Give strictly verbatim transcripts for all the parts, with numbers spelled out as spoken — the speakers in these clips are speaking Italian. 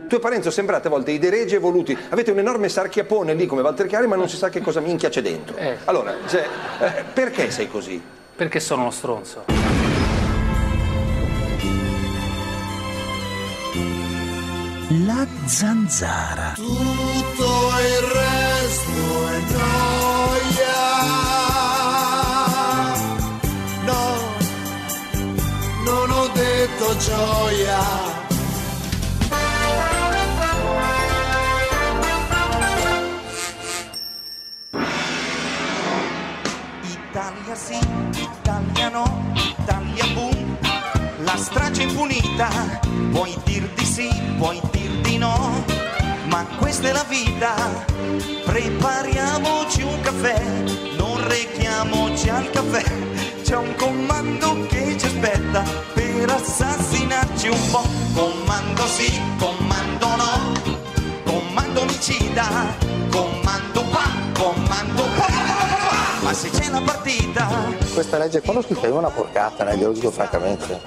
Tu e Parenzo sembrate a volte i deregi evoluti, avete un enorme sarchiapone lì come Walter Chiari, ma non si sa che cosa minchia c'è dentro. Eh. Allora, cioè, eh, perché sei così? Perché sono uno stronzo. La zanzara. Tutto il resto è gioia. No, non ho detto gioia. Italia sì, Italia no, Italia boom, la strage impunita, puoi dir di sì, puoi dir di no, ma questa è la vita, prepariamoci un caffè, non rechiamoci al caffè, c'è un comando che ci aspetta per assassinarci un po', comando sì, comando no, comando omicida, comando qua, comando qua. Ma se c'è la partita. Questa legge qua l'ho scritta, è una porcata, ne glielo dico francamente.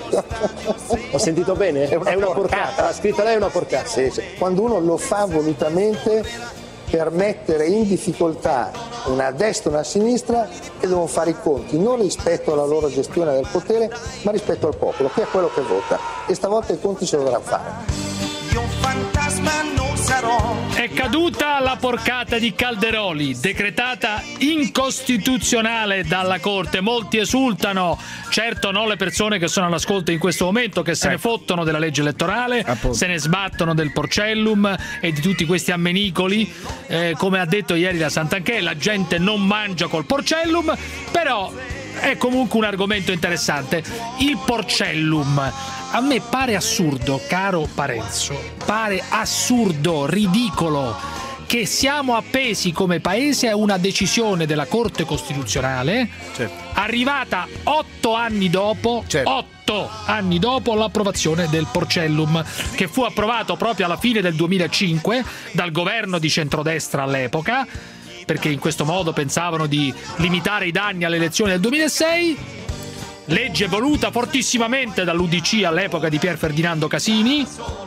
Ho sentito bene? È una, è una porcata. porcata, la scritta lei è una porcata. Sì, sì. Quando uno lo fa volutamente per mettere in difficoltà una destra e una sinistra che devono fare i conti, non rispetto alla loro gestione del potere, ma rispetto al popolo, che è quello che vota. E stavolta i conti se lo dovrà fare. Io fantasma non sarò. È caduta la porcata di Calderoli, decretata incostituzionale dalla Corte. Molti esultano, certo non le persone che sono all'ascolto in questo momento, che se ne fottono della legge elettorale, Appunto. se ne sbattono del Porcellum e di tutti questi ammenicoli. Eh, come ha detto ieri la Santanchè, la gente non mangia col Porcellum, però è comunque un argomento interessante. Il Porcellum a me pare assurdo, caro Parenzo, pare assurdo, ridicolo che siamo appesi come paese a una decisione della Corte Costituzionale, certo, arrivata otto anni dopo, certo. otto anni dopo l'approvazione del Porcellum, che fu approvato proprio alla fine del duemilacinque dal governo di centrodestra all'epoca, perché in questo modo pensavano di limitare i danni alle elezioni del duemilasei. Legge voluta fortissimamente dall'U D C all'epoca di Pier Ferdinando Casini,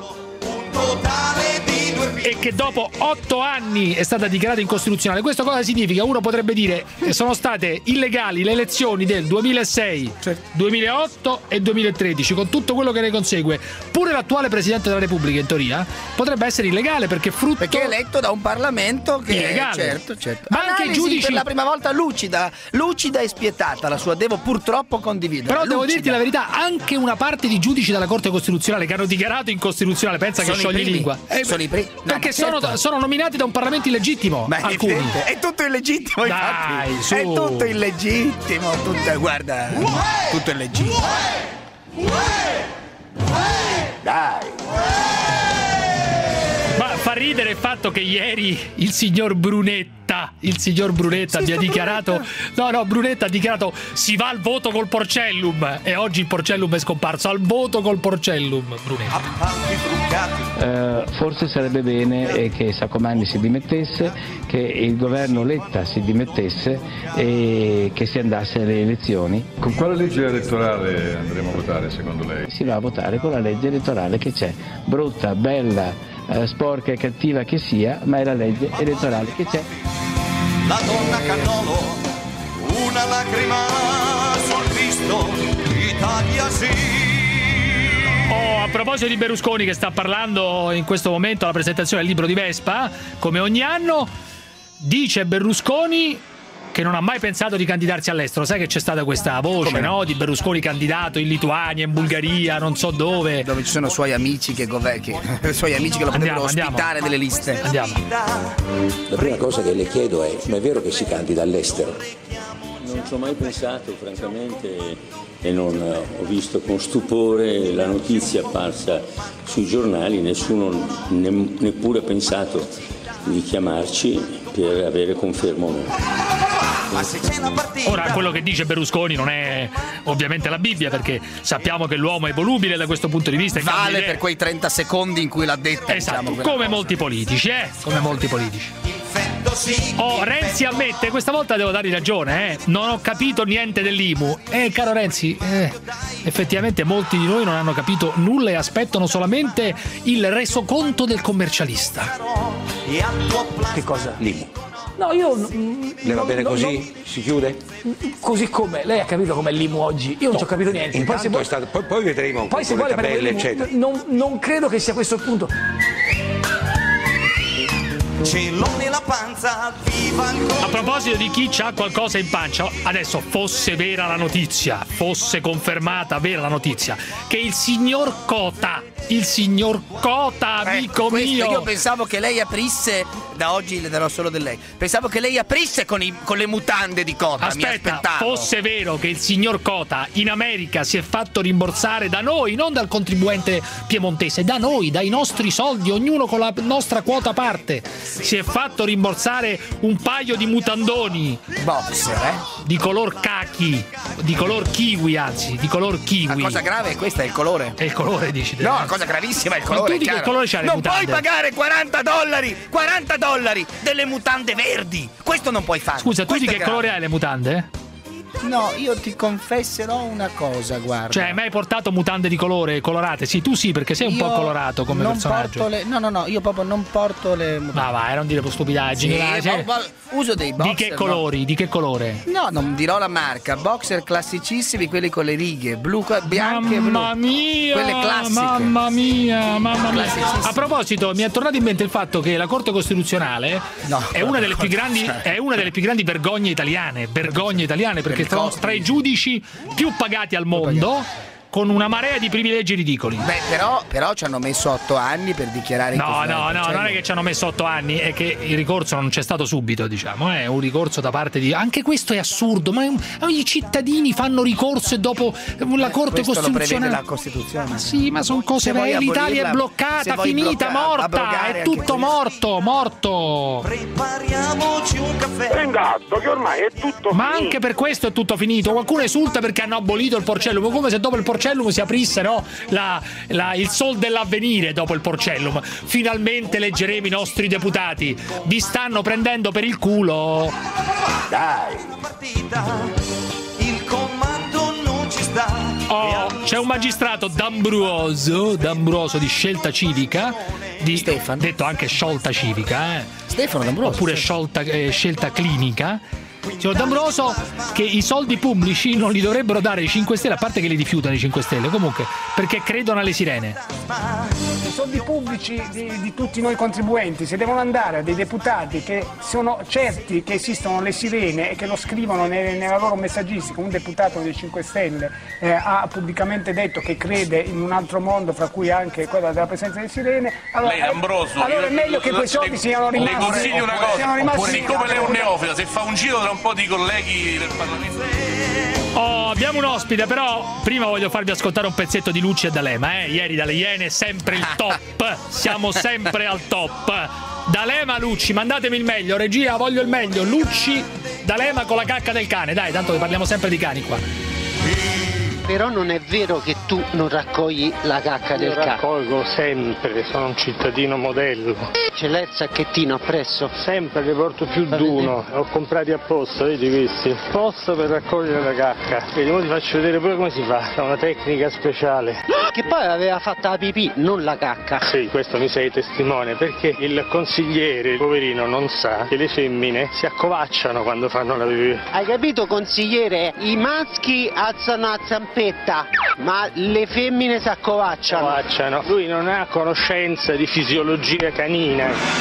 e che dopo otto anni è stata dichiarata incostituzionale. Questo cosa significa? Uno potrebbe dire che sono state illegali le elezioni del duemilasei, certo, duemilaotto e duemilatredici, con tutto quello che ne consegue. Pure l'attuale Presidente della Repubblica, in teoria, potrebbe essere illegale perché frutto... Perché è eletto da un Parlamento che illegale. Certo, certo. Ma anche i Analisi giudici... per la prima volta lucida, lucida e spietata, la sua devo purtroppo condividere. Però devo lucida. dirti la verità, anche una parte di giudici della Corte Costituzionale che hanno dichiarato incostituzionale, pensa Sono che i scioglie primi. lingua. Eh, Sono i primi. No, perché ma sono, certo. sono nominati da un Parlamento illegittimo. Ma è alcuni. evidente, è tutto illegittimo, Dai, infatti. su. È tutto illegittimo, tutto, guarda, tutto illegittimo. Dai! Ma fa ridere il fatto che ieri il signor Brunetta, il signor Brunetta abbia dichiarato, no no, Brunetta ha dichiarato si va al voto col Porcellum, e oggi il Porcellum è scomparso, al voto col Porcellum, Brunetta. Eh, forse sarebbe bene eh, che Saccomanni si dimettesse, che il governo Letta si dimettesse e che si andasse alle elezioni. Con quale legge elettorale andremo a votare secondo lei? Si va a votare con la legge elettorale che c'è, brutta, bella, eh, sporca e cattiva che sia, ma è la legge elettorale che c'è. La donna Cannolo, una lacrima sul visto, Italia sì. Oh, a proposito di Berlusconi, che sta parlando in questo momento alla presentazione del libro di Vespa, come ogni anno, dice Berlusconi che non ha mai pensato di candidarsi all'estero. Sai che c'è stata questa voce, no? Di Berlusconi candidato in Lituania, in Bulgaria, non so dove. Dove ci sono suoi amici che, gove- che, suoi amici che lo Andiamo, potrebbero andiamo. ospitare delle liste. Andiamo. La prima cosa che le chiedo è: ma è vero che si candida all'estero? Non ci ho mai pensato, francamente, e non ho visto con stupore la notizia apparsa sui giornali. Nessuno ne, neppure ha pensato di chiamarci per avere conferma o no. Ora, quello che dice Berlusconi non è ovviamente la Bibbia, perché sappiamo che l'uomo è volubile da questo punto di vista. Vale cambia per quei trenta secondi in cui l'ha detta. Esatto, diciamo, come cosa. molti politici, eh? Come molti politici. difendo sì. Oh, Renzi ammette, questa volta devo dargli ragione, eh. Non ho capito niente dell'I M U. Eh, caro Renzi, eh, effettivamente molti di noi non hanno capito nulla e aspettano solamente il resoconto del commercialista. Che cosa? L'I M U. No, io. Le va no, bene no, così? no. Si chiude? Così come lei ha capito com'è l'I M U oggi, io non ci ho capito niente. Poi, se Intanto vuole, è stato, poi, poi vedremo un po' poi se con le vuole tabelle, prendere l'I M U, eccetera. non, non credo che sia questo il punto. Cielo nella panza, viva il A proposito di chi ha qualcosa in pancia, adesso fosse vera la notizia, fosse confermata vera la notizia, che il signor Cota, il signor Cota, amico Questo, mio, io pensavo che lei aprisse, da oggi le darò solo del lei, pensavo che lei aprisse con, i, con le mutande di Cota. Mi aspetta, aspettavo. fosse vero che il signor Cota in America si è fatto rimborsare da noi, non dal contribuente piemontese, da noi, dai nostri soldi, ognuno con la nostra quota a parte, si è fatto rimborsare un paio di mutandoni boxer, eh? di color cachi, di color kiwi, anzi, di color kiwi. La cosa grave è questa, è il colore. È il colore, dici te? No, la cosa gravissima è il Ma colore. tu di che chiaro. colore c'hai le Non mutande? puoi pagare quaranta dollari, quaranta dollari delle mutande verdi. Questo non puoi fare. Scusa, tu Questo di è che grave. colore hai le mutande? No, io ti confesserò una cosa, guarda. Cioè, hai mai portato mutande di colore colorate? Sì, tu sì, perché sei un Io po' colorato come non personaggio. porto le... No, no, no, io proprio non porto le mutande. Ma vai, non dire stupidaggini. Sì, vai, cioè, ma- ma- uso dei boxer. di che no. colori? Di che colore? No, non dirò la marca. Boxer classicissimi, quelli con le righe blu, bianche e blu. Mamma mia! Quelle classiche. Mamma mia, mamma mia. Classicissime. A proposito, mi è tornato in mente il fatto che la Corte Costituzionale No, è una delle più grandi è una delle più grandi vergogne italiane, vergogne italiane, perché sono tra i giudici più pagati al mondo, con una marea di privilegi ridicoli. Beh, però, però ci hanno messo otto anni per dichiarare No, che no, no, non è che ci hanno messo otto anni, è che il ricorso non c'è stato subito, diciamo, è un ricorso da parte di... Anche questo è assurdo, ma i cittadini fanno ricorso e dopo la Corte questo lo prevede Costituzionale... la Costituzione. Ma sì, ma sono cose Se vuoi vere, l'Italia abolirla- è se bloccata, vuoi finita, blocca- morta, abrogare è anche tutto questo. morto, morto. Prepariamoci un caffè. Gatto, che ormai è tutto Ma finito. anche per questo è tutto finito. Qualcuno esulta perché hanno abolito il Porcellum, come se dopo il Porcellum si aprisse, no? La, la, il sol dell'avvenire dopo il Porcellum. Finalmente leggeremo i nostri deputati. Vi stanno prendendo per il culo. Dai. Il comando non ci sta. Oh, c'è un magistrato D'Ambruoso, D'Ambruoso di Scelta Civica, di, Stefano. detto anche Sciolta Civica, eh. Stefano D'Ambroso. Oppure sciolta, eh, Scelta Clinica. Signor D'Ambroso, che i soldi pubblici non li dovrebbero dare i cinque Stelle, a parte che li rifiutano i cinque Stelle, comunque, perché credono alle sirene. I soldi pubblici di, di tutti noi contribuenti, se devono andare a dei deputati che sono certi che esistono le sirene e che lo scrivono ne- nella loro messaggistica. Un deputato dei cinque Stelle eh, ha pubblicamente detto che crede in un altro mondo, fra cui anche quella della presenza delle sirene. Allora, Lei D'Ambroso, allora è io- meglio che io- quei soldi le- siano rimasti. Le consiglio una siano cosa, rimasti- siccome lei è un neofita, se fa un giro tra un po' di colleghi del Parlamento. Oh, abbiamo un ospite, però prima voglio farvi ascoltare un pezzetto di Lucci e D'Alema, eh? Ieri dalle Iene sempre il top, siamo sempre al top. D'Alema, Lucci, mandatemi il meglio, regia, voglio il meglio. Lucci, D'Alema con la cacca del cane, dai, tanto che parliamo sempre di cani qua. Però non è vero che tu non raccogli la cacca del cane. Raccolgo sempre, sono un cittadino modello. Ce l'hai il sacchettino appresso? Sempre ne porto più di uno. Ho comprati apposta, vedi questi? Posto per raccogliere la cacca. Vedi, ora ti faccio vedere pure come si fa. È una tecnica speciale. Che poi aveva fatta la pipì, non la cacca. Sì, questo mi sei testimone, perché il consigliere, il poverino, non sa che le femmine si accovacciano quando fanno la pipì. Hai capito, consigliere? I maschi alzano la zampetta, ma le femmine si accovacciano. Accovacciano. Lui non ha conoscenza di fisiologia canina.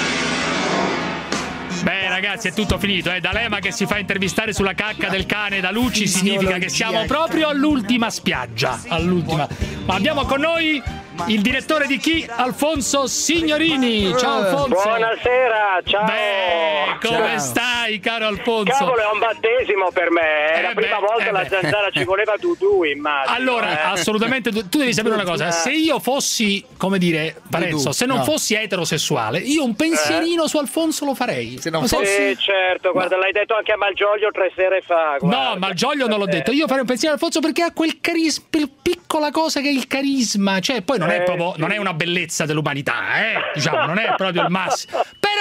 Beh ragazzi, è tutto finito, eh? D'Alema che si fa intervistare sulla cacca del cane da Lucci significa che siamo proprio all'ultima spiaggia, all'ultima. Ma abbiamo con noi il direttore di Chi, Alfonso Signorini. Ciao Alfonso. Buonasera, ciao. Beh, come Ciao. stai, caro Alfonso? Cavolo, è un battesimo per me. È Eh la beh, prima volta eh la beh. zanzara ci voleva tu tu, immagino. Allora, eh. assolutamente, tu, tu devi sapere una cosa: se io fossi, come dire, Parenzo, se non no. fossi eterosessuale, io un pensierino su Alfonso lo farei. Se non Sì, certo, guarda, l'hai detto anche a Malgioglio tre sere fa. guarda. No, Malgioglio non l'ho detto. Io farei un pensiero a Alfonso perché ha quel carisma, quel piccola cosa che è il carisma. Cioè, poi non è Eh, proprio, sì. non è una bellezza dell'umanità, eh? Diciamo, non è proprio il massimo. Però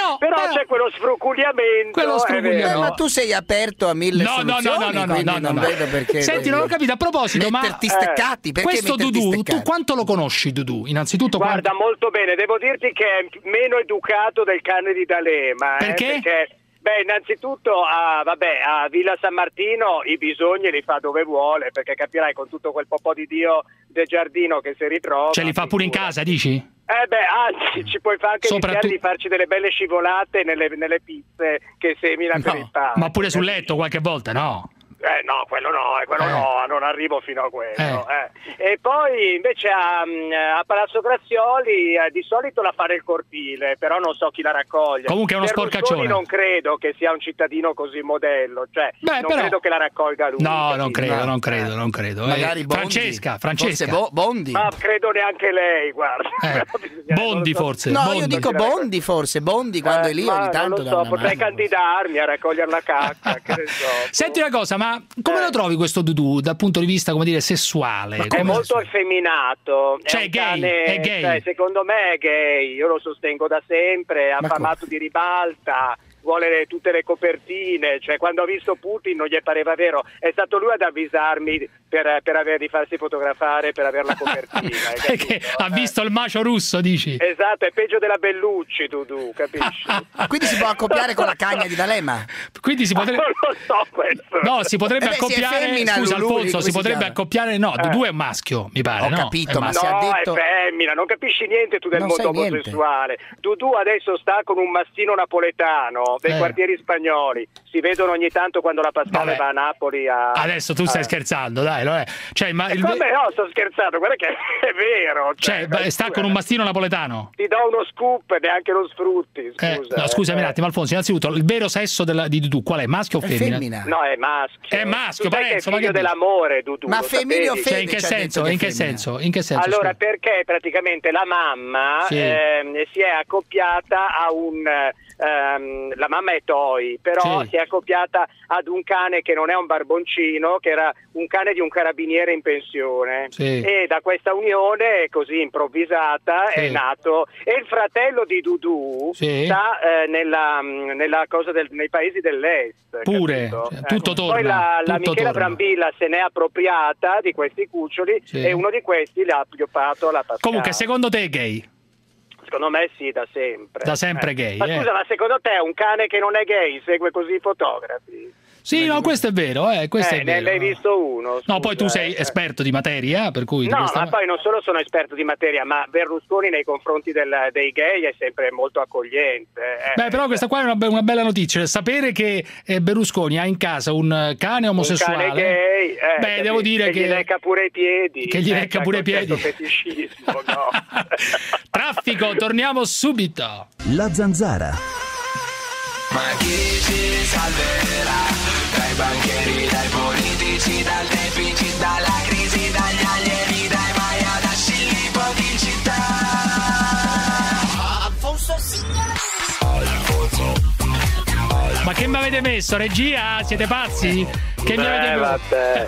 Però, però, però c'è quello sfruculiamento. Quello sfruculiamento. Eh, ma tu sei aperto a mille No, no, no, soluzioni, no, no, quindi no, no, non no. vedo perché. Senti, non ho capito, a proposito, ma metterti steccati, perché questo metterti Dudu, steccati? tu quanto lo conosci Dudu? Innanzitutto Guarda, quanto... molto bene, devo dirti che è meno educato del cane di D'Alema. eh, Perché? Perché, beh, innanzitutto a, vabbè, a Villa San Martino i bisogni li fa dove vuole, perché capirai con tutto quel popò di Dio del giardino che si ritrova. Ce li fa pure in casa, dici? Eh beh, anzi, ci puoi fare anche Soprattutto- rischiare di farci delle belle scivolate nelle, nelle pizze che semina per il pane. Ma pure sul letto qualche volta, no? Eh no, quello no, eh, quello Eh. no, non arrivo fino a quello. Eh. eh. E poi invece a, a Palazzo Grazioli eh, di solito la fa nel cortile, però non so chi la raccoglie. Comunque è uno Berlusconi sporcaccione. non credo che sia un cittadino così modello, cioè Beh, non però- credo che la raccolga lui. No, capito? non credo, non credo, non credo. Eh, Magari Bondi. Francesca, Francesca. Forse Bo- Bondi. Ma credo neanche lei, guarda. Eh, Bondi forse. No, Bondi. io dico Bondi forse, Bondi quando Eh, è lì ma ogni tanto non lo dà so, una potrei mano. candidarmi a raccogliere la cacca, che ne so. Senti una cosa, ma come lo trovi questo Dudu dal punto di vista, come dire, sessuale? È Come- molto effeminato, Cioè, è è un gay, cane- è gay. cioè, secondo me è gay, io lo sostengo da sempre, è affamato di ribalta, vuole tutte le copertine, cioè quando ho visto Putin non gli pareva vero, è stato lui ad avvisarmi per, per aver di farsi fotografare, per avere la copertina. hai Perché capito? ha visto il macio russo, dici? Esatto, è peggio della Bellucci, Dudu, capisci? Quindi si può accoppiare con la cagna di D'Alema? Quindi si potrebbe... Non lo so questo. No, si potrebbe Eh beh, si è accoppiare. femmina, Scusa, Lulù, Alfonso, come si si potrebbe chiama? accoppiare. No, Dudu è un maschio, mi pare. Ho no? capito, È ma maschio. si è No, detto- è femmina, non capisci niente tu del Non mondo sai niente. omosessuale. Dudu adesso sta con un mastino napoletano dei Eh. quartieri spagnoli. Si vedono ogni tanto quando la Pascale Vabbè. va a Napoli a... Adesso tu stai a- scherzando, dai, lo è. Cioè, ma il... Vabbè, no, sto scherzando, guarda che è vero. cioè, beh, sta con un mastino napoletano. Ti do uno scoop, neanche lo sfrutti, Eh, scusa. no, scusami eh. un attimo, Alfonso. Innanzitutto, il vero sesso della- di Dudu qual è? Maschio o È femmina? femmina. No, è maschio. È maschio, Tu sai che è Parenzo, ma figlio che dici? dell'amore, Dudu. Ma lo femminile o sapevi? Cioè, in che Fede ci ha senso? detto In che che è femmina. senso? In che senso? Allora, scusa? perché praticamente la mamma Sì. ehm, si è accoppiata a un... ehm, la mamma è Toi, però Sì. si è accoppiata ad un cane che non è un barboncino, che era un cane di un carabiniere in pensione. Sì. E da questa unione così improvvisata Sì. è nato... E il fratello di Dudu Sì. sta eh, nella, nella cosa del, nei paesi dell'est. Pure, capito? cioè, tutto Eh. torna, Poi la, la tutto Michela torna. Brambilla se n'è appropriata di questi cuccioli Sì. e uno di questi l'ha appioppato alla Pascale. Comunque, secondo te è gay? Secondo me sì, da sempre. Da sempre gay, Ma eh. scusa, ma secondo te un cane che non è gay segue così i fotografi? Sì, no, questo è vero, eh, questo eh, è ne vero. ne hai visto uno? No, poi tu scusa, sei eh. esperto di materia, per cui... di No, questa- ma poi non solo sono esperto di materia, ma Berlusconi nei confronti del- dei gay è sempre molto accogliente. eh. Beh, però questa qua è una, be- una bella notizia. Sapere che eh, Berlusconi ha in casa un cane omosessuale... Un cane gay, eh, Beh, che- devo dire che che... gli lecca pure i piedi. Che gli eh, lecca c'ha pure i quel piedi. certo feticismo, no? Traffico, torniamo subito. La zanzara. Ma chi ci salverà? Dai banchieri, dai politici, dal deficit, dalla crisi, dagli allievi, dai Maia, da Scilli, pochi in città. Alfonso Ma che mi avete messo? Regia? Siete pazzi? Che mi avete Eh, messo? vabbè.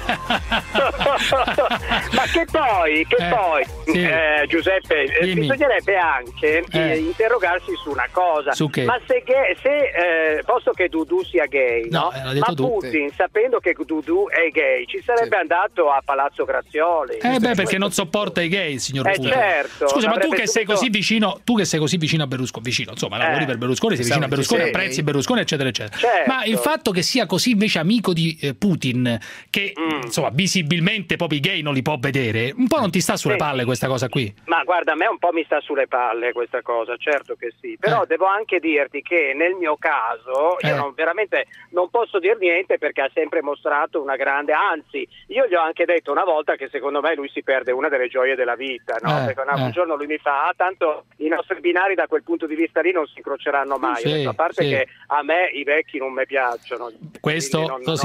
Ma che poi, che Eh, poi sì. eh, Giuseppe, eh, Dimmi. bisognerebbe anche Eh. eh, interrogarsi su una cosa. Su che? Ma se, gay- se eh, posto che Dudu sia gay, No, no? eh, l'ha detto ma tu. Putin, sapendo che Dudu è gay, ci sarebbe andato a Palazzo Grazioli. Eh beh, perché non sopporta i gay, signor Eh, Putin. certo, Scusa, ma tu avrebbe che sei subito- così vicino, tu che sei così vicino a Berlusconi, vicino, insomma, lavori Eh, per Berlusconi, sei vicino a Berlusconi, sì. apprezzi Berlusconi, eccetera, eccetera. Certo. Ma il fatto che sia così invece amico di eh, Putin, che Mm. insomma visibilmente proprio i gay non li può vedere, un po' non ti sta sulle Sì. palle questa cosa qui? Ma guarda, a me un po' mi sta sulle palle questa cosa, certo che sì, però Eh. devo anche dirti che nel mio caso io Eh. non, veramente non posso dir niente perché ha sempre mostrato una grande, anzi io gli ho anche detto una volta che secondo me lui si perde una delle gioie della vita, no? Eh, Perché un, un eh. giorno lui mi fa, ah, tanto i nostri binari da quel punto di vista lì non si incroceranno mai. Sì, Ho detto, a parte sì. che a me i vecchi non mi piacciono. Questo quindi non- lo si non- sapeva. Sarebbe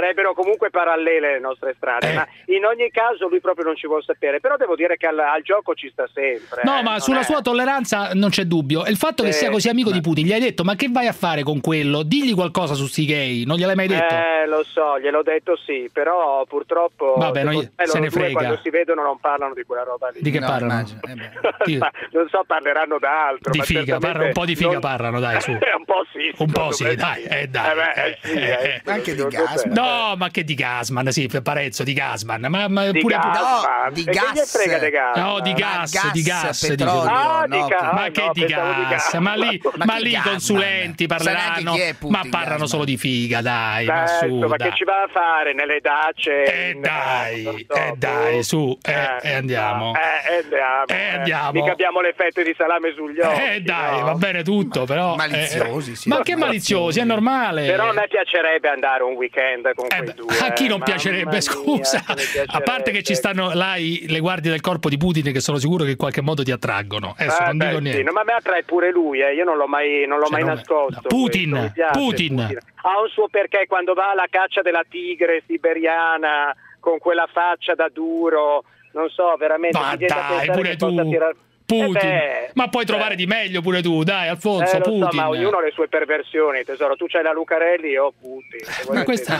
sarebbero comunque parallele le nostre strade, Eh. ma in ogni caso lui proprio non ci vuole sapere, però devo dire che al, al gioco ci sta sempre. No, eh, ma non sulla è- sua tolleranza non c'è dubbio. E il fatto che Eh, sia così amico di Putin, gli hai detto, ma che vai a fare con quello? Digli qualcosa su sti gay, non gliel'hai mai detto? Eh, lo so, gliel'ho detto sì, però purtroppo Vabbè, non secondo gli- me se loro ne due frega. quando si vedono non parlano di quella roba lì. Di che No, parlano? immagino, eh beh. Ma non so, parleranno d'altro. Di ma figa, certamente parla un po' di figa, non- parlano, dai, su. un po' sì. Un po' secondo sì, me dai, eh, dai. Eh beh, eh, sì, eh, Anche di secondo gas. te. No, ma che di Gasman, sì, Parezzo, di Gasman. Ma, ma Di pure gas, No, ma- di e che gas. gli frega di gas? No, di Ma gas, gas, di gas, petrolio, dico. Ah, di no, gas. Ma Ah, che no, di pensavo di gas? gas. Ma lì, Ma ma che lì i Gasman? consulenti Sa neanche parleranno, chi è Putin, ma parlano Gasman. solo di figa, dai, ma Certo, su, ma dai. che ci va a fare nelle dace? Eh in- dai, non so, eh dai, boh. su, eh, eh, andiamo. Eh, eh, andiamo. Eh, andiamo. Mica abbiamo le fette di salame sugli occhi. Eh dai, no? va bene tutto, però Maliziosi, eh, sì. Ma che maliziosi, è normale. Però a me piacerebbe andare un weekend con Eh quei beh, due. a chi non Mamma piacerebbe, mia, scusa? che mi piacerebbe. A parte che ci stanno là i- le guardie del corpo di Putin che sono sicuro che in qualche modo ti attraggono. Adesso Eh, non beh, dico sì, niente. no, ma a me attrae pure lui, eh. Io non l'ho mai, non l'ho Cioè, mai non- nascosto. Putin, questo, mi piace, Putin. Ha un suo perché quando va alla caccia della tigre siberiana con quella faccia da duro, non so, veramente. Ma mi viene da dai, pensare pure che tu. possa tirar- Putin. Eh beh, ma puoi eh. trovare di meglio pure tu, dai, Alfonso, Eh, lo Putin. so, ma ognuno ha le sue perversioni, tesoro. Tu c'hai la Lucarelli, io ho Putin. Se vuoi Ma questa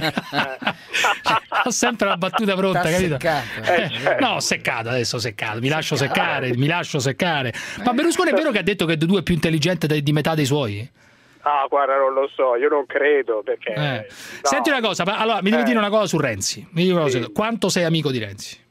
ho sempre la battuta pronta, T'ha capito? seccato. Eh, certo. No, ho seccato, adesso ho seccato, mi lascio seccare, mi lascio seccare. Ma Berlusconi è vero che ha detto che Dudu è più intelligente de- di metà dei suoi? Ah, guarda, non lo so, io non credo perché. Eh. no. Senti una cosa, ma- allora mi devi Eh. dire una cosa su Renzi. Mi dici una cosa, Sì. quanto sei amico di Renzi?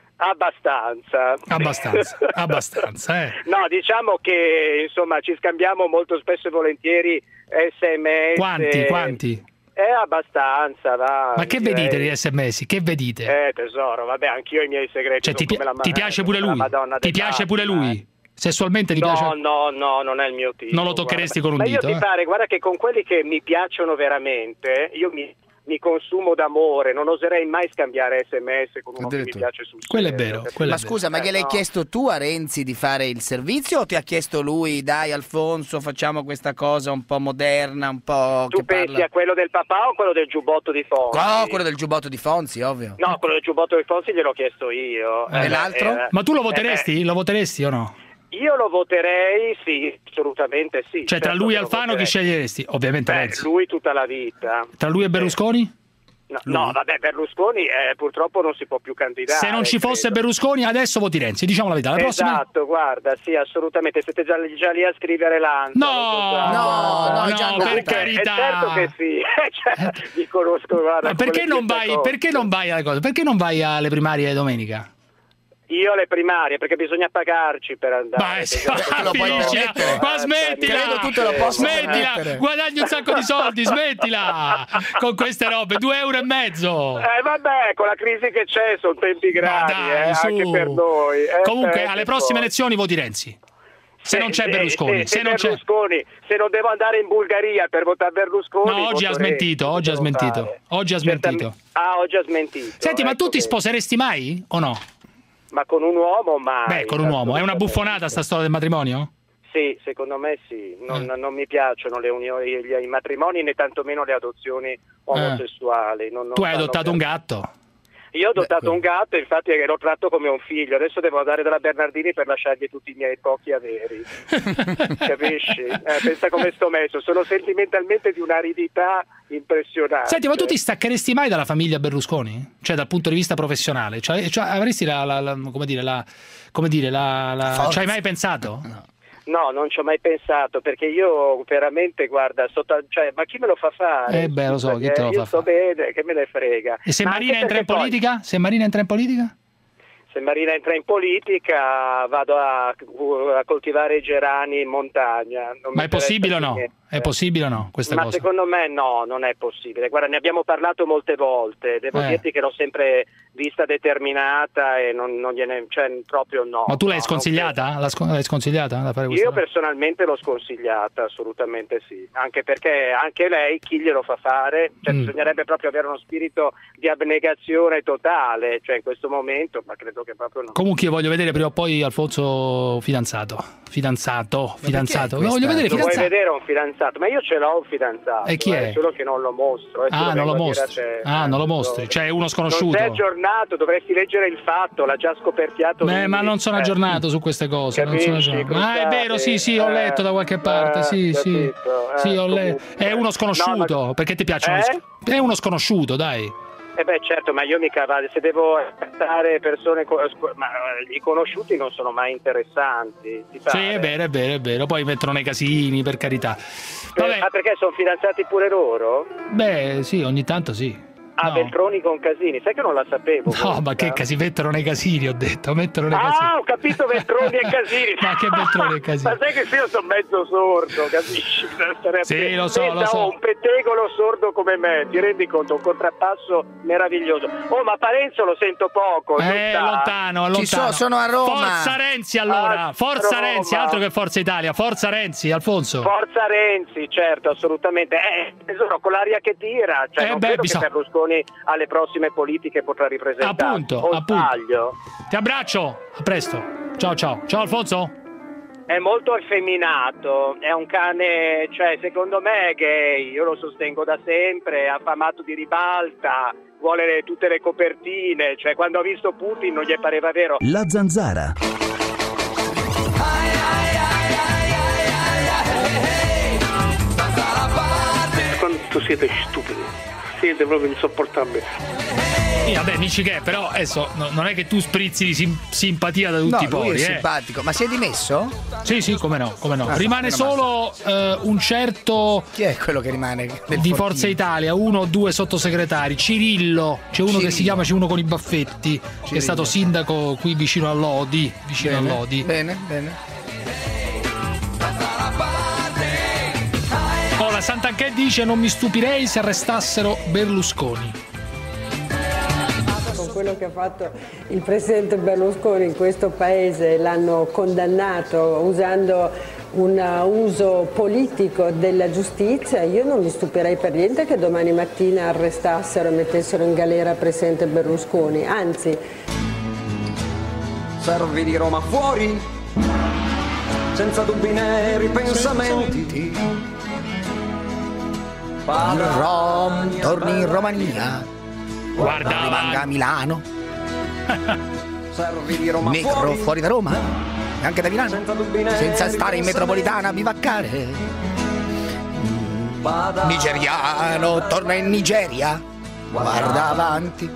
Abbastanza. Abbastanza, abbastanza, eh. No, diciamo che insomma ci scambiamo molto spesso e volentieri sms. Quanti, quanti? Eh, abbastanza, va. Ma che direi. vedite negli sms? Che vedite? Eh, tesoro, vabbè, anch'io ho i miei segreti. Cioè, ti, sono pi- come la ti ma- piace pure la lui? Madonna Ti del piace Papa, pure lui? eh. Sessualmente ti No, piace? no, no, non è il mio tipo. Non lo toccheresti guarda. con un Ma dito, io eh? ti pare, guarda che con quelli che mi piacciono veramente, io mi, mi consumo d'amore, non oserei mai scambiare sms con uno che mi piace sul Quello è serio, vero, capito? quello Ma è vero. scusa, ma Eh, gliel'hai no. chiesto tu a Renzi di fare il servizio o ti ha chiesto lui, dai Alfonso, facciamo questa cosa un po' moderna, un po' Tu che pensi parla... a quello del papà o quello del giubbotto di Fonsi? No, quello del giubbotto di Fonzi, ovvio. No, quello del giubbotto di Fonsi gliel'ho chiesto io. Eh, Eh, e l'altro? eh, Ma tu lo eh, voteresti? Lo voteresti o no? Io lo voterei, sì, assolutamente sì. Cioè, tra certo lui e che lo Alfano chi voterei. sceglieresti? Ovviamente Beh, Renzi. lui tutta la vita. Tra lui e Berlusconi? No, no, vabbè, Berlusconi eh, purtroppo non si può più candidare. Se non ci fosse credo. Berlusconi, adesso voti Renzi. Diciamo la verità. La prossima. Esatto, guarda, sì, assolutamente. Siete già, già lì a scrivere l'Ansa. No, lo so già. no, no, no, già per andata. carità. Eh, certo che sì, cioè, vi conosco, guarda. Ma perché come non siete vai? accorti. Perché non vai alle cose? Perché non vai alle primarie domenica? Io alle primarie, perché bisogna pagarci per andare. Ma, eh, sì, Perché- ma lo puoi finiscila, permettere. ma smettila! Credo tu te lo possa Smettila! permettere. Guadagni un sacco di soldi, smettila! Con queste robe, due euro e mezzo! Eh vabbè, con la crisi che c'è sono tempi gravi, dai, eh, su. anche per noi. Eh, Comunque, beh, alle che prossime poi. elezioni voti Renzi. Se non c'è se- Berlusconi, se, se non c'è. Berlusconi, se non devo andare in Bulgaria per votare Berlusconi. No, oggi voto ha smentito, Renzi, oggi ha devo smentito. fare. Oggi ha smentito. Certamente- Ah, oggi ha smentito. Senti, ma ecco tu ti che- sposeresti mai o no? Ma con un uomo mai. Beh, con un uomo. È una buffonata sta storia del matrimonio? Sì, secondo me sì. Non, Eh. non mi piacciono le unioni, gli, i matrimoni né tantomeno le adozioni omosessuali. Non- non Tu hai fanno adottato per- un gatto? Io ho adottato un gatto, infatti lo tratto come un figlio. Adesso devo andare dalla Bernardini per lasciargli tutti i miei pochi averi. Capisci? Eh, pensa come sto messo. Sono sentimentalmente di un'aridità impressionante. Senti, ma tu ti staccheresti mai dalla famiglia Berlusconi? Cioè, dal punto di vista professionale? Cioè, cioè, avresti la, la- la- come dire, la, come dire, la, la- Forza. ci hai mai pensato? No, non ci ho mai pensato, perché io veramente, guarda, sotto, cioè, ma chi me lo fa fare? Eh beh, lo so, chi te lo Io fa sto bene, che me ne frega. E se Ma Marina anche entra in perché poi- politica? Se Marina entra in politica? Se Marina entra in politica vado a, a coltivare i gerani in montagna. Non Ma mi è possibile o no? interessa niente. È possibile o no questa Ma cosa? secondo me no, non è possibile. Guarda, ne abbiamo parlato molte volte. Devo Eh. dirti che l'ho sempre vista determinata e non, non gliene, cioè proprio no. Ma tu l'hai no, sconsigliata? La scon- l'hai sconsigliata da fare questa Io cosa? personalmente l'ho sconsigliata, assolutamente sì, anche perché anche lei chi glielo fa fare? Cioè, Mm. bisognerebbe proprio avere uno spirito di abnegazione totale, cioè in questo momento, ma credo che proprio no. Comunque io voglio vedere prima o poi Alfonso fidanzato. Fidanzato, fidanzato. Lo voglio vedere Tu fidanzato. vuoi vedere un fidanzato? Ma io ce l'ho un fidanzato. E chi è? eh, solo che non lo mostro. eh, Ah, te non lo vengo a dire a mostri. te. Ah, non lo mostri. Cioè, è uno Non sconosciuto. sei aggiornato, dovresti leggere Il Fatto, l'ha già scoperchiato. Beh, lui. ma non sono Eh. aggiornato su queste cose. Non sono Capisci, aggiornato. Ah, è Crociati? vero, sì, sì, ho Eh, letto da qualche parte. Sì, eh, sì. capito, eh, Sì, ho letto. comunque. È uno sconosciuto. No, ma- Perché ti piacciono? Eh? gli sc- È uno sconosciuto, dai. Eh beh certo, ma io mica vado, se devo aspettare persone, co- scu- ma eh, i conosciuti non sono mai interessanti, ti pare? Sì, è vero, è vero, è vero. Poi mettono nei casini, per carità. Per- ah, perché sono fidanzati pure loro? Beh, sì, ogni tanto sì. Ah, No. Veltroni con Casini, sai che non la sapevo? No, ma che casi mettono nei casini, ho detto, mettono nei casini. Ah, ho capito Veltroni e Casini. Ma che Veltroni e Casini? Ma sai che io sono mezzo sordo, capisci? Sarebbe- Sì, lo so, Pensa, lo so. oh, un pettegolo sordo come me, ti rendi conto? Un contrappasso meraviglioso. Oh, ma Parenzo lo sento poco. Eh, non sta? lontano, Ci lontano. so- sono a Roma. Forza Renzi allora, Ah, Forza Roma. Renzi, altro che Forza Italia, Forza Renzi, Alfonso. Forza Renzi, certo, assolutamente. Eh, tesoro, con l'aria che tira, cioè Eh, non beh, credo bisogna- che Berlusconi alle prossime politiche potrà ripresentare. Appunto, O appunto. sbaglio? Ti abbraccio, a presto. Ciao ciao. Ciao Alfonso. È molto effeminato, è un cane, cioè secondo me è gay, io lo sostengo da sempre, è affamato di ribalta, vuole le- tutte le copertine, cioè quando ha visto Putin non gli pareva vero. La Zanzara. Quanto siete stupidi, siete proprio insopportabili. Sì, vabbè, dici che però adesso no- non è che tu sprizzi di sim- simpatia da tutti No, i lui pori, è eh. simpatico. Ma si è dimesso? Sì, sì, come no, come no. Ah, Rimane meno solo eh, un certo Chi è quello che rimane? Del di Fortino? Forza Italia, uno o due sottosegretari. Cirillo, c'è uno che Cirillo. si chiama, c'è uno con i baffetti, che è Cirillo. stato sindaco qui vicino a Lodi, vicino Bene, a Lodi. Bene, bene. Oh, la Santanchè dice: non mi stupirei se arrestassero Berlusconi. Con quello che ha fatto il presidente Berlusconi in questo paese, l'hanno condannato usando un uso politico della giustizia, io non mi stupirei per niente che domani mattina arrestassero e mettessero in galera il presidente Berlusconi, anzi. Servi di Roma fuori, senza dubbi né ripensamenti. Il Rom, torni in Romania. Guarda, rimanga a Milano. Servi di Roma Metro fuori, fuori da Roma e anche da Milano. senza dubbi né Senza stare in ripensamenti. metropolitana a bivaccare. Nigeriano, torna in Nigeria. Guarda avanti.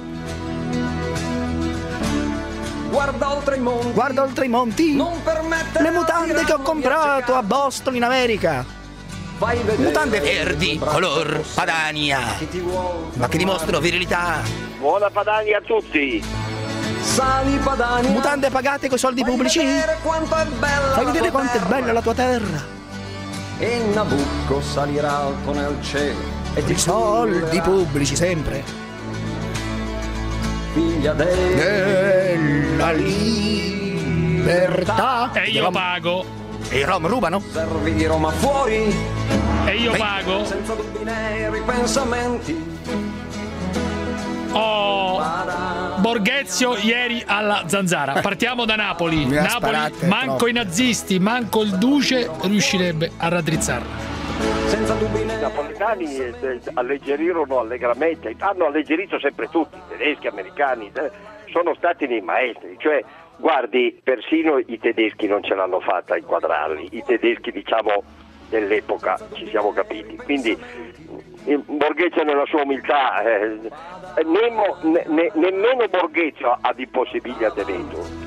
Guarda oltre i monti, Guarda oltre i monti. non permettere Le mutande che ho comprato a Boston in America. Fai vedere Mutande verdi, color Padania. Ma che dimostrano virilità. Buona Padania a tutti! Sali Padania, Mutande pagate coi soldi pubblici. vedere quanto è bella Fai la vedere tua quanto è terra. bella la tua terra. E Nabucco salirà alto nel cielo e ti I soldi cullerà, pubblici sempre. figlia del Della libertà. E io pago. E i Rom rubano? servi di Roma fuori, E io pago. senza dubbi né ripensamenti. Oh, Borghezio ieri alla Zanzara. Partiamo da Napoli. Mi ha Napoli, sparate manco troppo. i nazisti, manco il duce riuscirebbe a raddrizzarla. Senza dubbi né I napoletani eh, alleggerirono allegramente, hanno alleggerito sempre tutti, tedeschi, americani, eh, sono stati dei maestri, cioè guardi, persino i tedeschi non ce l'hanno fatta a inquadrarli, i tedeschi diciamo dell'epoca, ci siamo capiti, quindi eh, Borghezio nella sua umiltà, eh, nemo- ne- ne- nemmeno Borghezio ha di possibili a Veneto.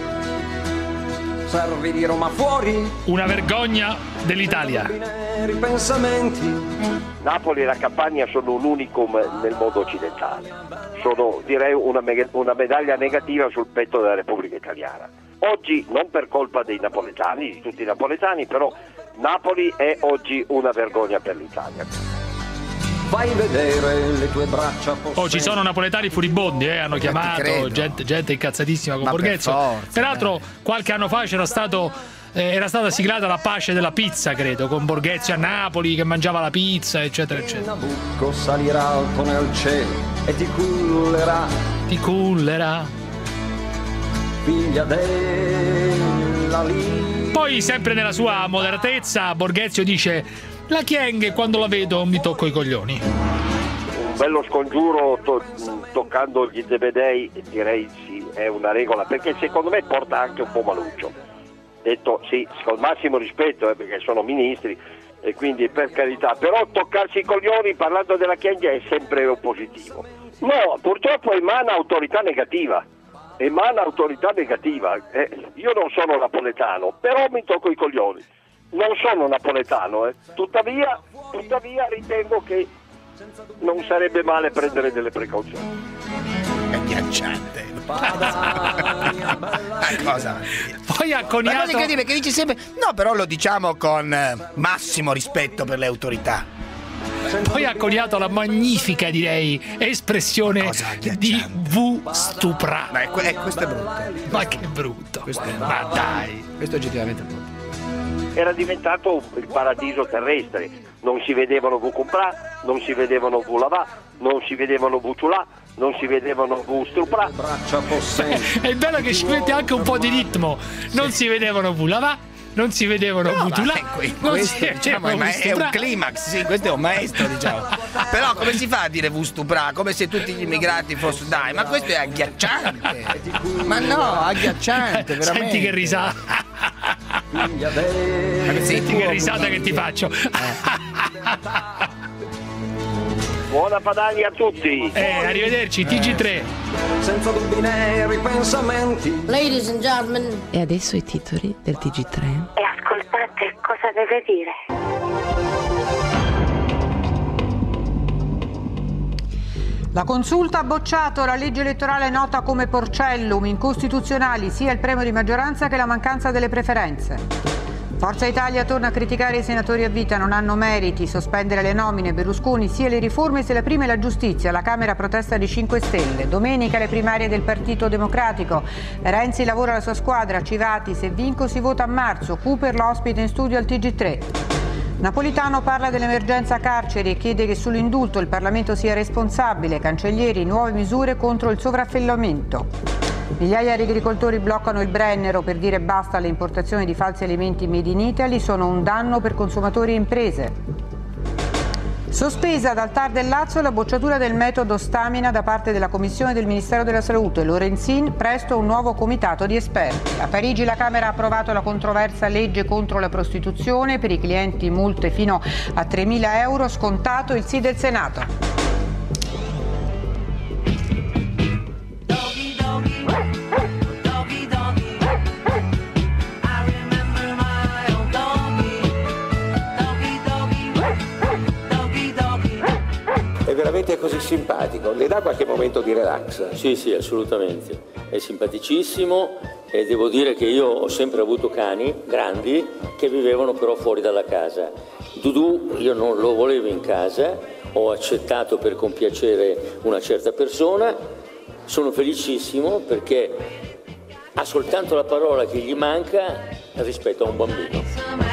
servi di Roma fuori, Una vergogna dell'Italia. né ripensamenti. Napoli e la Campania sono un unicum nel mondo occidentale, sono direi una, me- una medaglia negativa sul petto della Repubblica Italiana. Oggi non per colpa dei napoletani, di tutti i napoletani, però Napoli è oggi una vergogna per l'Italia. Fai vedere le tue braccia possenti. Oh, ci sono napoletani furibondi, eh, hanno chiamato, credo. gente, gente incazzatissima con Ma per Borghezio. forza, Peraltro, qualche anno fa c'era stato. eh, era stata siglata la pace della pizza, credo, con Borghezio a Napoli che mangiava la pizza, eccetera, eccetera. Nabucco salirà alto nel cielo e ti cullerà, Ti cullerà. figlia della lì. Poi, sempre nella sua moderatezza, Borghezio dice: la Kyenge quando la vedo mi tocco i coglioni. Un bello scongiuro to- toccando gli zebedei, direi sì, è una regola, perché secondo me porta anche un po' maluccio. Detto sì, con massimo rispetto, eh, perché sono ministri e quindi per carità, però toccarsi i coglioni parlando della Kyenge è sempre positivo. No, purtroppo emana autorità negativa. Emana autorità negativa. Eh, io non sono napoletano, però mi tocco i coglioni. Non sono napoletano, eh. tuttavia, tuttavia ritengo che non sarebbe male prendere delle precauzioni. È ghiacciante. Cosa? Poi ha coniato. Ma cosa incredibile che dici sempre. No, però lo diciamo con eh, massimo rispetto per le autorità. Poi ha coniato la magnifica, direi, espressione di V stupra. Ma è, è, questo è brutto. Ma che brutto. Questo è Ma dai. Questo è oggettivamente brutto. Era diventato il paradiso terrestre. Non si vedevano V comprà, non si vedevano V lavà, non si vedevano V ciulà, non si vedevano V stupra. È bello che ci mette anche un po' di ritmo. Non si vedevano V lavà, non si vedevano No, V ciulà, que- non questo, si diciamo, vedevano è, V è un stupra. climax, sì, questo è un maestro, diciamo. Però come si fa a dire V stupra? Come se tutti gli immigrati fossero. Dai, ma questo è agghiacciante. Ma no, agghiacciante, veramente. Senti che risata. Senti che risata che ti faccio. Buona Padania a tutti. Eh, arrivederci, T G tre. Senza dubbi né ripensamenti. Ladies and gentlemen. E adesso i titoli del T G tre. E ascoltate cosa deve dire. La Consulta ha bocciato la legge elettorale nota come Porcellum, incostituzionali sia il premio di maggioranza che la mancanza delle preferenze. Forza Italia torna a criticare i senatori a vita, non hanno meriti, sospendere le nomine, Berlusconi sia le riforme se la prima è la giustizia, la Camera protesta di cinque Stelle, domenica le primarie del Partito Democratico, Renzi lavora la sua squadra, Civati, se vinco si vota a marzo, Cooper l'ospite in studio al T G tre. Napolitano parla dell'emergenza carceri e chiede che sull'indulto il Parlamento sia responsabile, Cancellieri, nuove misure contro il sovraffollamento. Migliaia di agricoltori bloccano il Brennero per dire basta alle importazioni di falsi alimenti made in Italy, sono un danno per consumatori e imprese. Sospesa dal T A R del Lazio la bocciatura del metodo Stamina da parte della Commissione del Ministero della Salute. Lorenzin, presto un nuovo comitato di esperti. A Parigi la Camera ha approvato la controversa legge contro la prostituzione, per i clienti multe fino a tremila euro, scontato il sì del Senato. È veramente così simpatico, le dà qualche momento di relax? Sì, sì, assolutamente. È simpaticissimo e devo dire che io ho sempre avuto cani grandi che vivevano però fuori dalla casa. Dudù io non lo volevo in casa, ho accettato per compiacere una certa persona, sono felicissimo perché ha soltanto la parola che gli manca rispetto a un bambino.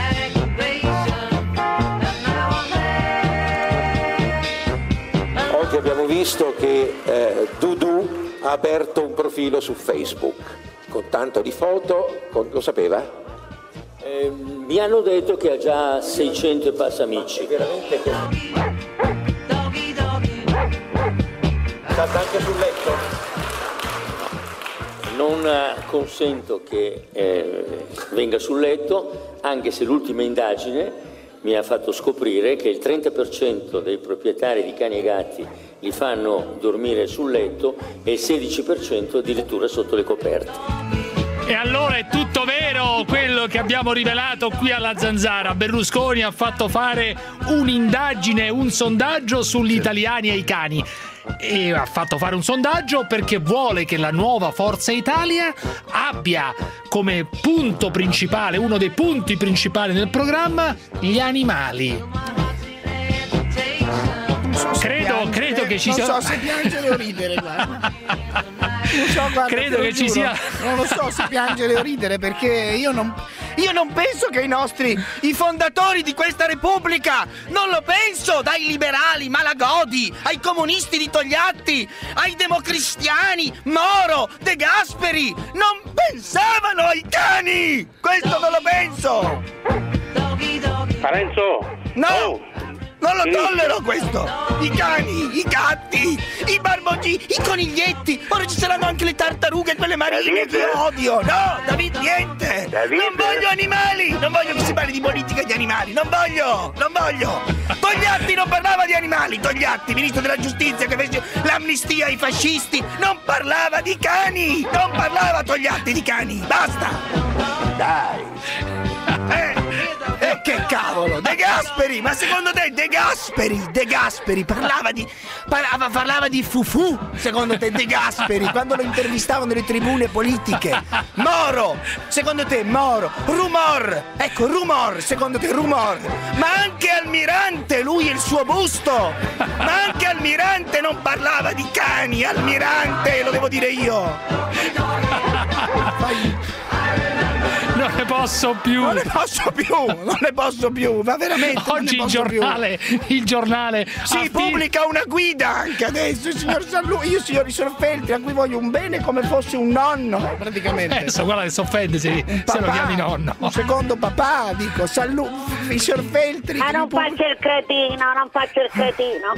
Oggi abbiamo visto che eh, Dudù ha aperto un profilo su Facebook con tanto di foto, con, lo sapeva? Eh, mi hanno detto che ha già seicento e passa amici. Veramente così. Sta anche sul letto? Non consento che eh, venga sul letto, anche se l'ultima indagine mi ha fatto scoprire che il trenta per cento dei proprietari di cani e gatti li fanno dormire sul letto e il sedici per cento addirittura sotto le coperte. E allora è tutto vero quello che abbiamo rivelato qui alla Zanzara. Berlusconi ha fatto fare un'indagine, un sondaggio sugli italiani e i cani. E ha fatto fare un sondaggio perché vuole che la nuova Forza Italia abbia come punto principale, uno dei punti principali del programma, gli animali. So credo, piangere, credo che ci non sia. Non so se piangere o ridere, guarda. Non so, guarda, credo te lo che ci giuro. sia. Non lo so se piangere o ridere perché io non. Io non penso che i nostri, i fondatori di questa Repubblica, non lo penso, dai liberali, Malagodi, ai comunisti di Togliatti, ai democristiani, Moro, De Gasperi, non pensavano ai cani! Questo non lo penso! Parenzo! No! Oh. Non lo tollero questo! I cani, i gatti, i barbogli, i coniglietti! Ora ci saranno anche le tartarughe, quelle marine che odio! No, David, niente! David. Non voglio animali! Non voglio che si parli di politica di animali! Non voglio! Non voglio! Togliatti non parlava di animali! Togliatti, ministro della giustizia che fece l'amnistia ai fascisti! Non parlava di cani! Non parlava Togliatti di cani! Basta! Dai! Eh! Eh, che cavolo! De Gasperi! Ma secondo te De Gasperi? De Gasperi parlava di... parlava, parlava di Fufu? Secondo te De Gasperi? Quando lo intervistavano nelle tribune politiche? Moro! Secondo te Moro? Rumor! Ecco, Rumor! Secondo te Rumor! Ma anche Almirante, lui e il suo busto! Ma anche Almirante non parlava di cani! Almirante, lo devo dire io! Fai... Non ne posso più. Non ne posso più, non ne posso più, ma veramente. Oggi il giornale, più. il giornale. Si affi- pubblica una guida anche adesso, il signor Sallu, io signor Sorfeltri, a cui voglio un bene come fosse un nonno, praticamente. Adesso guarda che si offende se, se lo chiami nonno. Un secondo papà, dico, Sallu, il signor Feltri. Ma non pub- faccio il cretino, non faccio il cretino.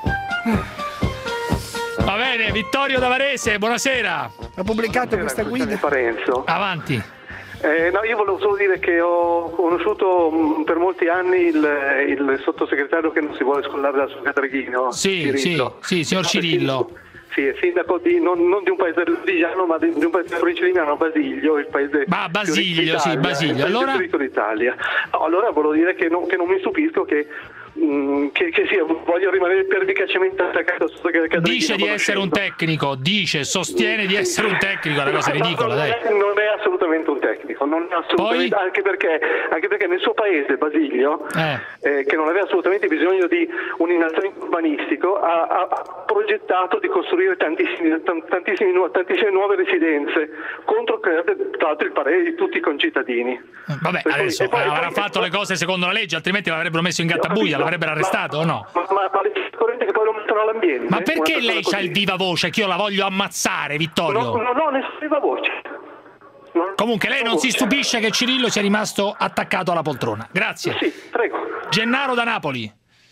Va bene, Vittorio da Varese, buonasera. Ha pubblicato questa guida. Parenzo. Avanti. Eh, no, io volevo solo dire che ho conosciuto mh, per molti anni il, il sottosegretario che non si vuole scollare dal suo Catraghino. Sì, Cirillo. sì, sì, signor Cirillo. Sì, è sindaco di, non, non di un paese regionale, ma di, di un paese della provincia di Milano, Basiglio, il paese Ma Basiglio, sì, Basiglio. Il allora... più ricco d'Italia. No, allora volevo dire che non, che non mi stupisco che Che, che sia, voglio rimanere pervicacemente attaccato sotto Catraghino. Dice di essere un tecnico, dice, sostiene di essere un tecnico, è una cosa ridicola, non, dai. È, non è assolutamente un tecnico, non è assolutamente, Poi? anche perché anche perché nel suo paese, Basiglio, eh. Eh, che non aveva assolutamente bisogno di un innalzamento urbanistico, ha, ha progettato di costruire tantissimi, tantissimi, tantissime nuove residenze contro tra l'altro il parere di tutti i concittadini. Vabbè, poi, adesso poi, avrà poi, fatto poi, le cose secondo la legge, altrimenti l'avrebbero messo in gattabuia, l'avrebbero arrestato o no? Ma, ma, ma le corrente che poi lo mettono all'ambiente. Ma perché lei c'ha il viva voce che io la voglio ammazzare, Vittorio? No, no, no, nessun viva voce. Non Comunque lei non voce. si stupisce che Cirillo sia rimasto attaccato alla poltrona. Grazie. Sì, prego. Gennaro da Napoli.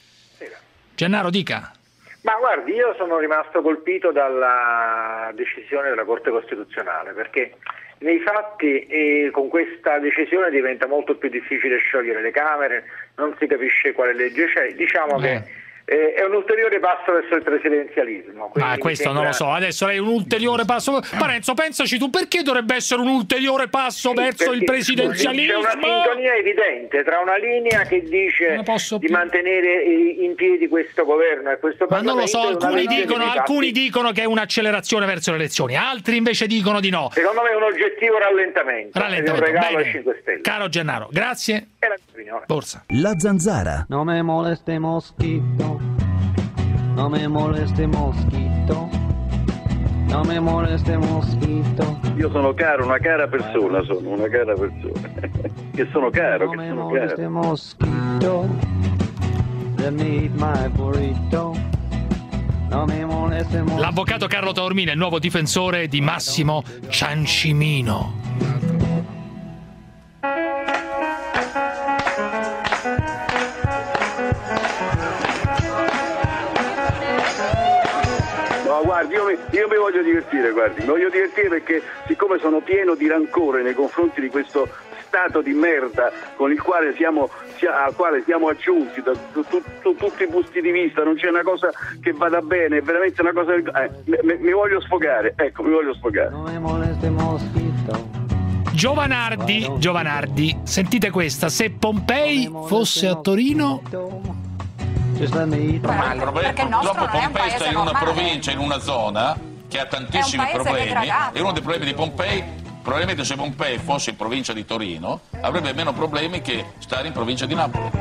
Gennaro, dica. Ma guardi, io sono rimasto colpito dalla decisione della Corte Costituzionale, perché nei fatti eh, con questa decisione diventa molto più difficile sciogliere le Camere, non si capisce quale legge c'è, diciamo eh. che eh, è un ulteriore passo verso il presidenzialismo. Ma questo sembra... non lo so, adesso lei un ulteriore passo. Parenzo, pensaci tu, perché dovrebbe essere un ulteriore passo sì, verso il presidenzialismo? C'è una sintonia evidente tra una linea che dice di mantenere in piedi questo governo e questo Ma non Parlamento. lo so, alcuni legge dicono, fatti... alcuni dicono che è un'accelerazione verso le elezioni, altri invece dicono di no. Secondo me è un oggettivo rallentamento. Rallentamento. È un regalo Bene. ai cinque Stelle. Caro Gennaro, grazie. È la mia opinione. Borsa. La zanzara. No me moleste mosquito, no me moleste mosquito, no me moleste mosquito. Io sono caro, una cara persona, sono una cara persona. Che sono caro, no che me sono moleste caro. mosquito, let me eat my burrito. No me moleste mosquito. L'avvocato Carlo Taormina, il nuovo difensore di Massimo Ciancimino. No, guardi, io mi, io mi voglio divertire, guardi, mi voglio divertire perché siccome sono pieno di rancore nei confronti di questo stato di merda con il quale siamo, sia, al quale siamo aggiunti da tu, tu, tu, tutti i punti di vista, non c'è una cosa che vada bene, è veramente una cosa... Eh, mi, mi voglio sfogare, ecco, mi voglio sfogare. No me moleste mosquito. Giovanardi, Giovanardi, sentite questa, se Pompei fosse a Torino... Il problema, dopo Pompei sta in una provincia, in una zona che ha tantissimi problemi, e uno dei problemi di Pompei, probabilmente se Pompei fosse in provincia di Torino avrebbe meno problemi che stare in provincia di Napoli.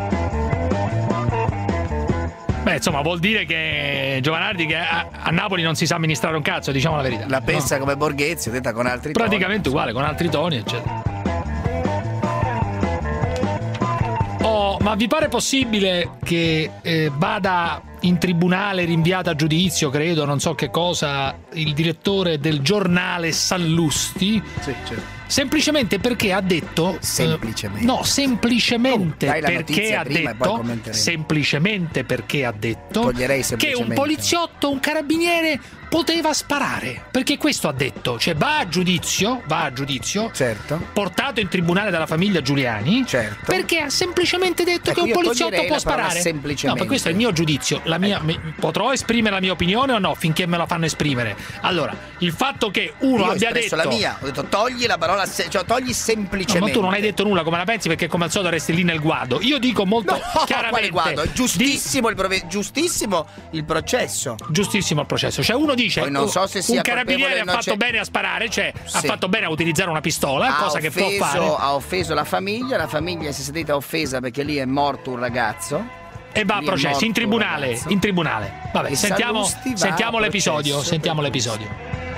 Beh, insomma, vuol dire che Giovanardi che a, a Napoli non si sa amministrare un cazzo, diciamo la verità. La pensa no? come Borghezio, detta con altri praticamente toni. uguale, con altri toni, eccetera. ma vi pare possibile che eh, vada in tribunale, rinviata a giudizio, credo, non so che cosa, il direttore del giornale Sallusti? Sì, certo. Semplicemente perché ha detto semplicemente eh, no semplicemente oh, perché ha detto semplicemente perché ha detto che un poliziotto, un carabiniere poteva sparare, perché questo ha detto, cioè va a giudizio va a giudizio certo. portato in tribunale dalla famiglia Giuliani, certo. perché ha semplicemente detto ecco, che un poliziotto può sparare. No, ma questo è il mio giudizio, la mia, ecco. potrò esprimere la mia opinione o no finché me la fanno esprimere. Allora, il fatto che uno io abbia ho detto la mia, ho detto togli la parola Se- cioè togli semplicemente. No, ma tu non hai detto nulla come la pensi, perché come al solito resti lì nel guado. Io dico molto no, chiaramente quale guado? Giustissimo, di... il prove- giustissimo il processo. Giustissimo il processo. Cioè uno dice Poi non so se sia un carabiniere ha fatto bene a sparare, cioè sì. ha fatto bene a utilizzare una pistola, ha cosa offeso, che può fare. Ha offeso la famiglia, la famiglia si è sentita offesa perché lì è morto un ragazzo. E va a processo in tribunale, in tribunale. Vabbè, sentiamo, sentiamo l'episodio, sentiamo l'episodio.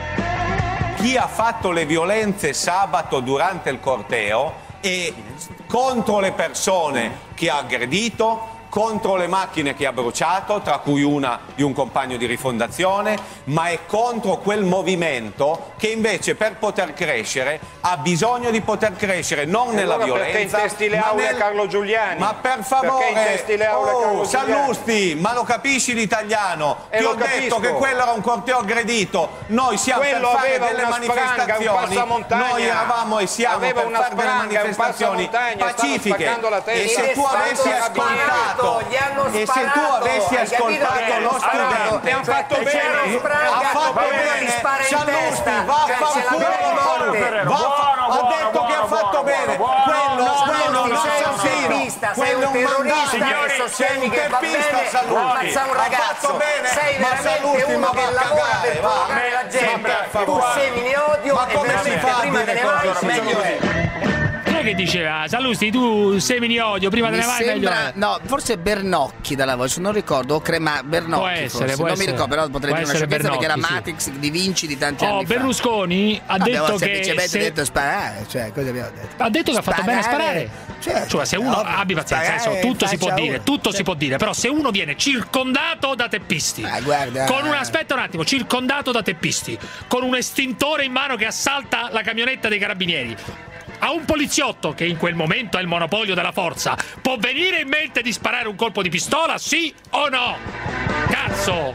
Chi ha fatto le violenze sabato durante il corteo e contro le persone che ha aggredito, contro le macchine che ha bruciato, tra cui una di un compagno di Rifondazione, ma è contro quel movimento che invece per poter crescere ha bisogno di poter crescere non e nella allora violenza. Perché intesti le aule nel... a Carlo Giuliani? Ma per favore, perché intesti le aule oh, a Carlo Giuliani? Sallusti, ma lo capisci l'italiano? E Ti ho capisco. detto che quello era un corteo aggredito. Noi siamo quello per fare aveva delle una manifestazioni. Spranga, un Noi eravamo e siamo aveva per una fare spranga, delle manifestazioni pacifiche. E se tu avessi ascoltato e se tu avessi ascoltato lo studente, ha fatto bene, ha fatto bene, Sallusti, va a fare culo, ha detto che ha fatto bene, quello, quello non è assassino, quello è un mandato, sei un teppista, Sallusti, ha fatto bene, ma Sallusti, ma va a cagare, va, tu semini odio ma come si fa a prima te ne vai meglio è. Che diceva Sallusti, tu semini odio, prima Mi te ne vai sembra, meglio è. No, forse Bernocchi dalla voce, non ricordo, o Crema Bernocchi può essere, forse. può non essere. mi ricordo, però potrei Può dire una sciocchezza perché era Bernocchi, Matrix sì. di Vinci di tanti oh, anni Berlusconi fa. ha detto abbiamo che semplicemente se... detto sparare, cioè cosa abbiamo detto? Ha detto che ha fatto bene a sparare. Certo, cioè se uno ovvio, abbi pazienza, sparare, tutto si può uno. dire, tutto certo. si può dire, però se uno viene circondato da teppisti, ah, guarda, con un aspetta un attimo, circondato da teppisti, con un estintore in mano che assalta la camionetta dei carabinieri, a un poliziotto che in quel momento ha il monopolio della forza, può venire in mente di sparare un colpo di pistola, sì o no? Cazzo!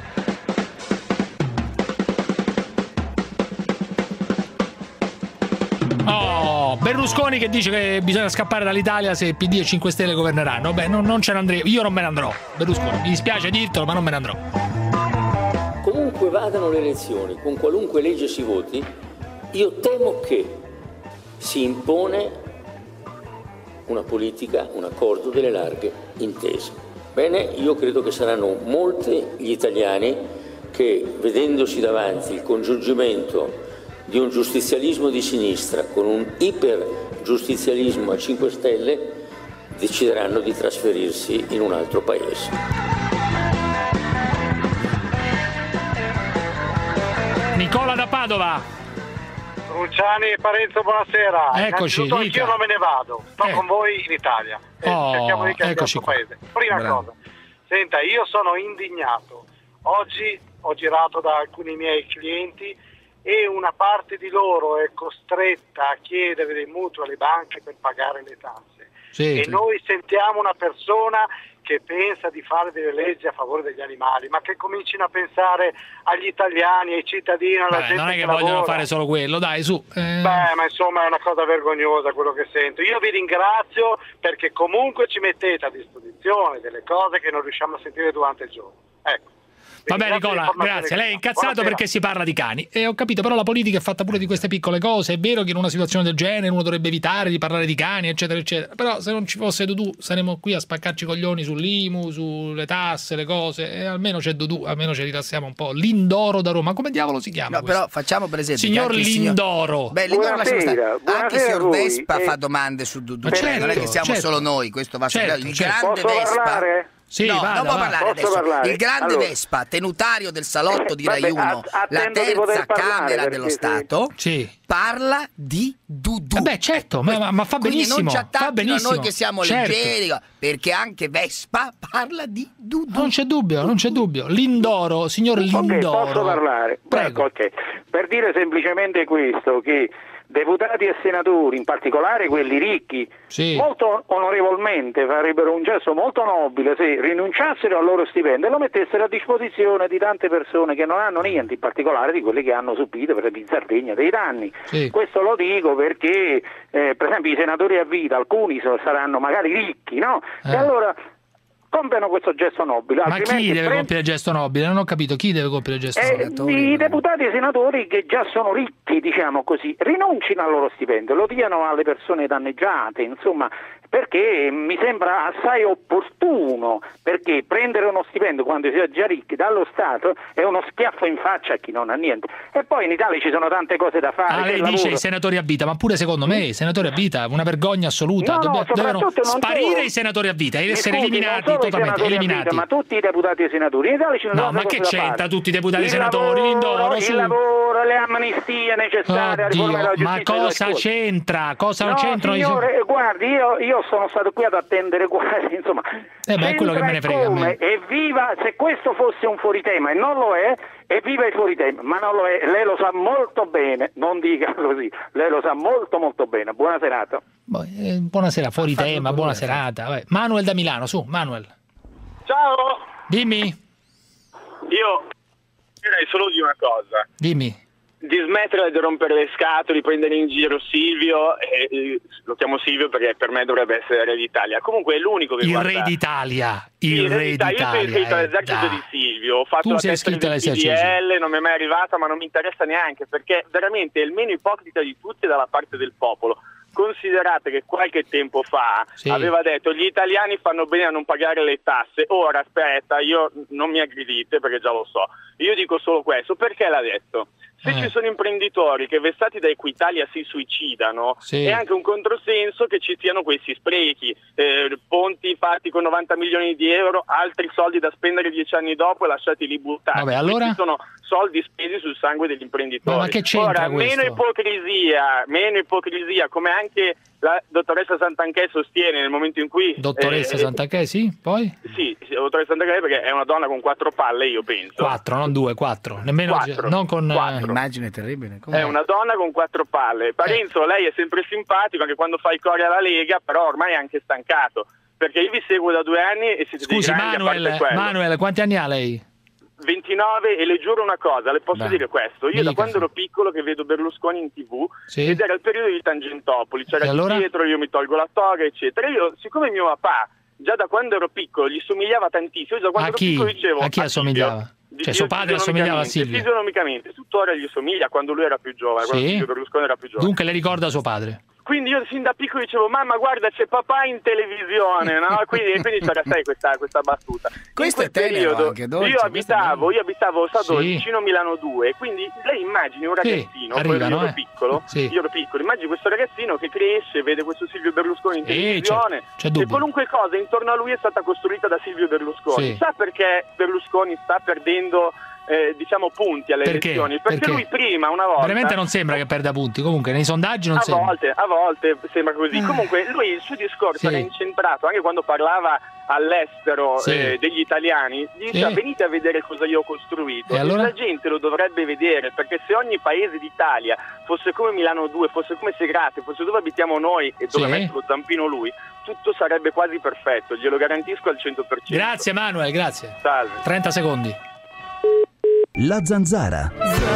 Oh, Berlusconi che dice che bisogna scappare dall'Italia se P D e cinque Stelle governeranno. Beh, non, non ce ne andremo, io non me ne andrò. Berlusconi, mi dispiace dirtelo, ma non me ne andrò. Comunque vadano le elezioni, con qualunque legge si voti, io temo che si impone una politica, un accordo delle larghe intese. Bene, io credo che saranno molti gli italiani che, vedendosi davanti il congiungimento di un giustizialismo di sinistra con un ipergiustizialismo a cinque Stelle, decideranno di trasferirsi in un altro paese. Nicola da Padova. Luciani e Parenzo, buonasera. Eccoci, anch'io non me ne vado, sto eh. con voi in Italia. Eh, oh, cerchiamo di cambiare il nostro qua. paese. Prima Bravo. cosa, senta, io sono indignato. Oggi ho girato da alcuni miei clienti e una parte di loro è costretta a chiedere dei mutui alle banche per pagare le tasse. Sì, e sì. noi sentiamo una persona che pensa di fare delle leggi a favore degli animali, ma che comincino a pensare agli italiani, ai cittadini, alla Beh, gente non è che, che vogliono lavora. fare solo quello, dai, su. Eh. Beh, ma insomma è una cosa vergognosa quello che sento. Io vi ringrazio perché comunque ci mettete a disposizione delle cose che non riusciamo a sentire durante il giorno. Ecco. Vabbè Nicola, grazie, lei è incazzato Buonasera. perché si parla di cani e ho capito, però la politica è fatta pure di queste piccole cose. È vero che in una situazione del genere uno dovrebbe evitare di parlare di cani eccetera eccetera, però se non ci fosse Dudu saremmo qui a spaccarci i coglioni sull'I M U, sulle tasse, le cose, e almeno c'è Dudu, almeno ci rilassiamo un po'. Lindoro da Roma, come diavolo si chiama? No, questo? però facciamo per esempio Signor che anche il Lindoro. Signor... Beh, Lindoro lasciamo stare. Buonasera, Anche il signor a voi. Vespa Eh, fa domande su Dudu, Ma certo, non è che siamo certo. solo noi, questo va Certo, il certo. grande Posso Vespa. parlare? Sì, no, vada, non può va. parlare Posso adesso. parlare? Il grande Allora. Vespa, tenutario del salotto di Vabbè, Rai uno, a- la attendo di poter terza parlare, Camera perché dello se- Stato, Sì. parla di Dudu. Eh beh, certo, ma, ma- ma fa Quindi benissimo. non ci fa attacchino a benissimo. noi che siamo Certo. leggeri, perché anche Vespa parla di Dudu. Non c'è dubbio, non c'è dubbio. Lindoro, signor Ok, Lindoro. posso parlare? Prego. Ecco, ok. Per dire semplicemente questo, che deputati e senatori, in particolare quelli ricchi, Sì. molto onorevolmente farebbero un gesto molto nobile se rinunciassero al loro stipendio e lo mettessero a disposizione di tante persone che non hanno niente, in particolare di quelle che hanno subito, per esempio in Sardegna, dei danni. Sì. Questo lo dico perché, eh, per esempio, i senatori a vita, alcuni so- saranno magari ricchi, no? E Eh. allora compiano questo gesto nobile. Ma altrimenti chi deve prend- compiere il gesto nobile? Non ho capito chi deve compiere il gesto eh, nobile. I deputati e i senatori che già sono ricchi, diciamo così, rinuncino al loro stipendio, lo diano alle persone danneggiate, insomma, perché mi sembra assai opportuno, perché prendere uno stipendio quando si è già ricchi dallo Stato è uno schiaffo in faccia a chi non ha niente. E poi in Italia ci sono tante cose da fare. Ah, c'è lei il dice lavoro. i senatori a vita, ma pure secondo me i senatori a vita, una vergogna assoluta. No, no, Dobbiamo- devono soprattutto non sparire solo- i senatori a vita e Mi essere scusi, eliminati, non solo i totalmente senatori a vita, eliminati. ma tutti i deputati e i senatori. In Italia ci sono No, tante ma cose che da c'entra fare. tutti i deputati e Il senatori? lavoro, Lindoro, il su. lavoro, le amnistie necessarie, la riforma della Oddio, ma giustizia e della cosa scuola. c'entra? Cosa No, c'entrano i signore, guardi, io, io sono stato qui ad attendere quasi, insomma. Eh, ma è quello che me ne c'entra frega a come, me. evviva, se questo fosse un fuoritema, e non lo è, evviva il fuoritema, ma non lo è, lei lo sa molto bene, non dica così, lei lo sa molto molto bene. Buona serata. Boh, eh, buonasera, fuori tema, buona serata. Vabbè. Manuel da Milano, su, Manuel. Ciao, Dimmi, io direi solo di una cosa, dimmi. di smettere di rompere le scatole, di prendere in giro Silvio, e, e, lo chiamo Silvio perché per me dovrebbe essere Re d'Italia, comunque è l'unico che Il guarda... re d'Italia, il Sì, re d'Italia. Io sono d'Italia. iscritto eh, all'esercito dai. di Silvio, ho fatto Tu la sei testa iscritto del P D all'esercito, L, non mi è mai arrivata, ma non mi interessa neanche, perché veramente è il meno ipocrita di tutti dalla parte del popolo. Considerate che qualche tempo fa Sì. aveva detto gli italiani fanno bene a non pagare le tasse. Ora aspetta, io non mi aggredite perché già lo so. Io dico solo questo, perché l'ha detto? Se Eh. ci sono imprenditori che vessati da Equitalia si suicidano, Sì. è anche un controsenso che ci siano questi sprechi, eh, ponti fatti con novanta milioni di euro, altri soldi da spendere dieci anni dopo e lasciati lì buttati. Vabbè, allora? Questi sono soldi spesi sul sangue degli imprenditori. Ma- ma che c'entra Ora, questo? meno ipocrisia, meno ipocrisia, come anche la dottoressa Santanchè sostiene nel momento in cui... Dottoressa eh, Santanchè, sì, poi? Sì, sì, dottoressa Santanchè perché è una donna con quattro palle, io penso. Quattro, non due, quattro. Nemmeno Quattro. non con Quattro. Immagine terribile. È una donna con quattro palle. Parenzo, lei è sempre simpatico anche quando fa i cori alla Lega, però ormai è anche stancato. Perché io vi seguo da due anni e siete dei Scusi, grandi, a parte Manuel, quello. Manuel, quanti anni ha lei? ventinove, e le giuro una cosa, le posso Dai. dire questo, io Dica, da quando sì. ero piccolo che vedo Berlusconi in tv Sì. ed era il periodo di Tangentopoli, c'era E allora? dietro, io mi tolgo la toga eccetera, io siccome mio papà già da quando ero piccolo gli somigliava tantissimo, io da quando A ero chi? piccolo dicevo A chi a assomigliava? Silvio. Di- Cioè, io suo padre assomigliava a fisionomicamente, Silvio? fisionomicamente, tuttora gli somiglia quando lui era più giovane, quando Sì? Silvio Berlusconi era più giovane. Dunque le ricorda suo padre. Quindi io sin da piccolo dicevo mamma guarda c'è papà in televisione, no? Quindi, quindi c'era sai questa, questa battuta. Questo in quel è tenero periodo anche, dolce, io questo è abitavo, io abitavo sa dove, Sì. vicino Milano due, quindi lei immagini un Sì, ragazzino, poi arrivano, io ero eh. piccolo, Sì. io ero piccolo, immagini questo ragazzino che cresce, vede questo Silvio Berlusconi in Sì, televisione c'è- c'è e dubbio. qualunque cosa intorno a lui è stata costruita da Silvio Berlusconi. Sì. Sa perché Berlusconi sta perdendo eh, diciamo punti alle Perché? elezioni? Perché, Perché? lui prima una volta Veramente non sembra che perda punti. Comunque nei sondaggi non a sembra. volte, a volte sembra così. Comunque lui il suo discorso Sì. era incentrato, anche quando parlava all'estero Sì. eh, degli italiani, diceva Sì. venite a vedere cosa io ho costruito. E allora? la gente lo dovrebbe vedere, perché se ogni paese d'Italia fosse come Milano due, fosse come Segrate, fosse dove abitiamo noi e dove Sì. ha messo lo zampino lui, tutto sarebbe quasi perfetto, glielo garantisco al cento per cento. Grazie Manuel, grazie. Salve. trenta secondi. La zanzara.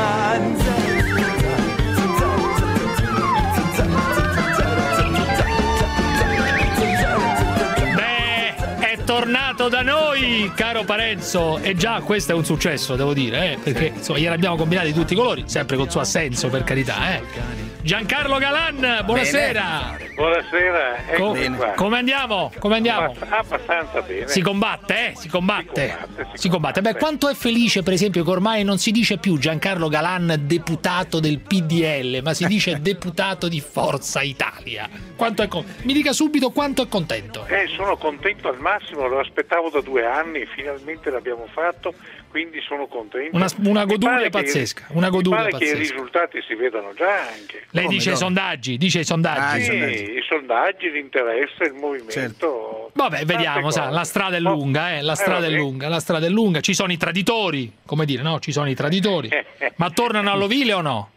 Beh, è tornato da noi, caro Parenzo. E già questo è un successo, devo dire, eh, perché insomma gliene abbiamo combinati di tutti i colori, sempre col suo assenso, per carità. Eh. Giancarlo Galan, buonasera. Buonasera, eccomi qua. Come andiamo? Come andiamo? Abbastanza bene. Si combatte, eh? Si combatte. Si combatte, si si combatte. Beh, quanto è felice, per esempio, che ormai non si dice più Giancarlo Galan deputato del P D L, ma si dice deputato di Forza Italia. Quanto è con... Mi dica subito quanto è contento. Eh, sono contento al massimo, lo aspettavo da due anni, finalmente l'abbiamo fatto, quindi sono contento. Una, una goduria che- pazzesca. Una goduria mi pare che i pazzesca. risultati si vedano già anche. Lei Come dice i no? sondaggi, dice i sondaggi. Sì, i sondaggi, l'interesse, il movimento. Vabbè, vediamo, tante sa, cose. la strada è lunga, eh, la Eh, strada è vabbè. lunga, la strada è lunga, ci sono i traditori, come dire, no? Ci sono i traditori. Ma tornano all'ovile o no?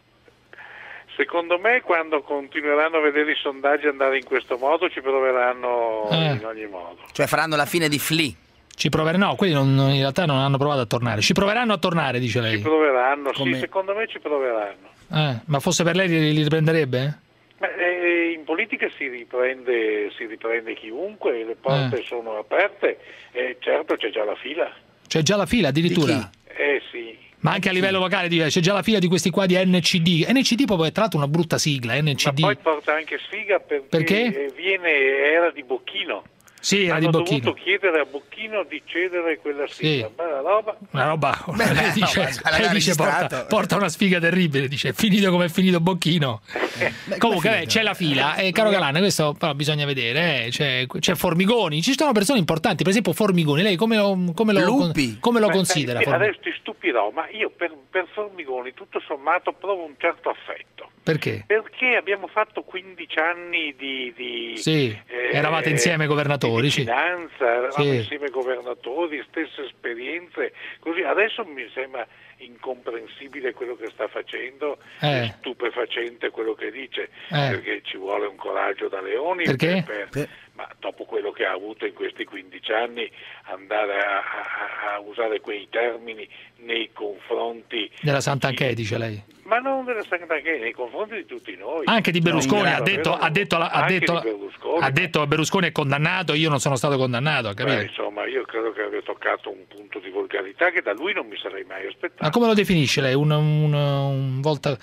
Secondo me quando continueranno a vedere i sondaggi andare in questo modo ci proveranno Eh. in ogni modo. Cioè faranno la fine di Flea. Ci proveranno, no, quelli non- in realtà non hanno provato a tornare. Ci proveranno a tornare, dice lei. Ci proveranno, Come- sì, secondo me ci proveranno. Eh, ma fosse per lei li, li riprenderebbe? Ma, eh, in politica si riprende, si riprende chiunque, le porte Eh. sono aperte e certo c'è già la fila. C'è già la fila addirittura. Eh sì. Ma anche a livello locale dice, c'è già la fila di questi qua di N C D. N C D proprio è tra l'altro una brutta sigla, N C D. Poi porta anche sfiga perché, Perché? eh, viene, era di Bocchino. Sì, era Hanno di Bocchino. dovuto chiedere a Bocchino di cedere quella sigla. Sì. Bella roba. Una roba, Beh, lei no, dice, ma l'aveva lei dice porta, registrato. porta una sfiga terribile, dice è finito come è finito Bocchino. Comunque eh, c'è la fila, eh, caro Galan, questo però bisogna vedere, eh, c'è, c'è Formigoni, ci sono persone importanti, per esempio Formigoni, lei come lo, come lo, come lo Beh, considera? sai, Formigoni? adesso ti stupirò, ma io per, per Formigoni tutto sommato provo un certo affetto. Perché? Perché abbiamo fatto quindici anni di, di Sì, eh, eravate insieme governatori, sì. vicinanza, eravamo Sì. insieme governatori, stesse esperienze, così adesso mi sembra incomprensibile quello che sta facendo, Eh. è stupefacente quello che dice, Eh. perché ci vuole un coraggio da leoni. Perché? per- per- ma dopo quello che ha avuto in questi quindici anni, andare a, a- a usare quei termini nei confronti, Della Sant'Anché, dice lei. ma non della Sant'Anché, nei confronti di tutti noi. Anche di Berlusconi, ha No, detto, ha detto, ha anche detto, di Berlusconi. ha detto Berlusconi è condannato, io non sono stato condannato, ha Beh, capito? insomma, io credo che abbia toccato un punto di volgarità che da lui non mi sarei mai aspettato. Ma come lo definisce lei? Un, un, un volta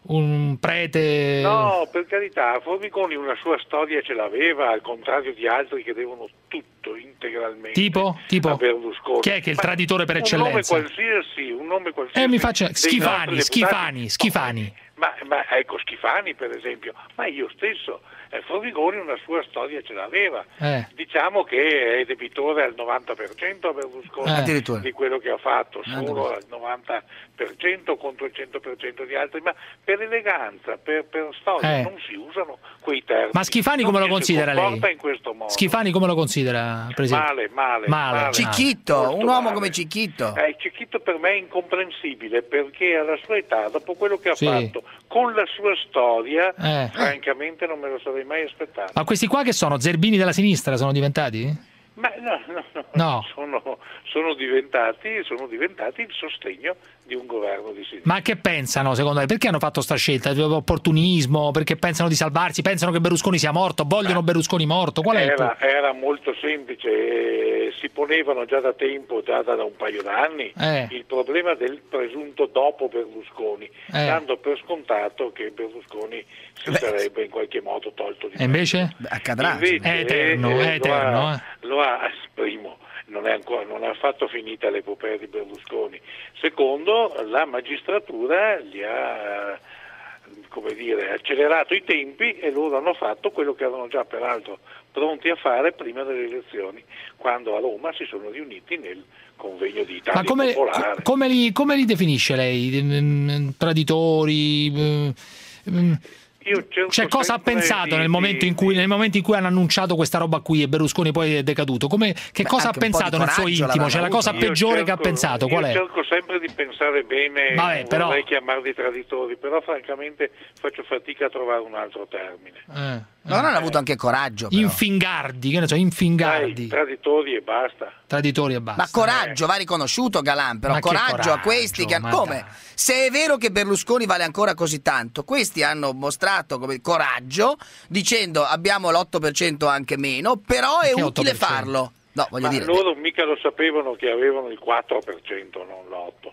un prete? No, per carità, Formigoni una sua storia ce l'aveva, al contrario di altri che devono tutto integralmente Tipo? Tipo? a Berlusconi. Chi è che è il Ma traditore per un eccellenza? nome qualsiasi, un nome qualsiasi. Eh, mi faccia dei Schifani, nostri Schifani, deputati. Schifani. Ma, ma ecco, Schifani per esempio, ma io stesso, eh, Formigoni una sua storia ce l'aveva. Eh. Diciamo che è debitore al novanta per cento a Berlusconi Eh. Addirittura. di quello che ha fatto, solo al novanta per cento contro il cento per cento di altri, ma per eleganza, per, per storia Eh. non si usano quei termini. Ma Schifani Non come lo ci si considera lei? comporta in questo modo. Schifani come lo considera, Presidente? Male, male, Male, male. Cicchitto, Molto un uomo male. come Cicchitto. Eh, Cicchitto per me è incomprensibile perché alla sua età, dopo quello che ha Sì. fatto, con la sua storia, Eh. francamente non me lo sarei mai aspettato. Ma questi qua che sono? Zerbini della sinistra sono diventati? Ma no, no, no, No. Sono, sono diventati, sono diventati il sostegno di un governo di sinistra. Ma che pensano secondo lei? Perché hanno fatto sta scelta? Opportunismo? Perché pensano di salvarsi? Pensano che Berlusconi sia morto? Vogliono Berlusconi morto? Qual è il Era, punto? era molto semplice, eh, si ponevano già da tempo, già da, da un paio d'anni, Eh. il problema del presunto dopo Berlusconi, Eh. dando per scontato che Berlusconi si sarebbe in qualche modo tolto di E invece? accadrà. Invece, È eterno, eh, è lo eterno. ha- eh. Lo ha, primo, non è ancora, non ha affatto finita l'epopea di Berlusconi. Secondo, la magistratura gli ha, come dire, accelerato i tempi e loro hanno fatto quello che erano già peraltro pronti a fare prima delle elezioni, quando a Roma si sono riuniti nel convegno di Italia Ma come, Popolare. come, li, come li definisce lei? Mm, Traditori? mm, mm, Io cerco Cioè, cosa ha sempre pensato di- nel momento in cui, nel momento in cui hanno annunciato questa roba qui e Berlusconi poi è decaduto? Come, che Beh, cosa ha anche un po' pensato di nel suo coraggio intimo? Cioè, la cosa Io peggiore che ha cerco- pensato qual io è? cerco sempre di pensare bene, Vabbè, non però- vorrei chiamarli traditori, però francamente faccio fatica a trovare un altro termine. Eh. No, non hanno avuto anche coraggio. però. Infingardi, che ne so, Dai, infingardi. traditori e basta. Traditori e basta. Ma coraggio, va riconosciuto Galan, però Ma che coraggio, coraggio, a questi che ma come? dai. Se è vero che Berlusconi vale ancora così tanto, questi hanno mostrato come coraggio dicendo abbiamo l'otto per cento anche meno, però è Che utile otto per cento? farlo. No, voglio Ma dire, loro mica lo sapevano che avevano il quattro per cento, non l'otto.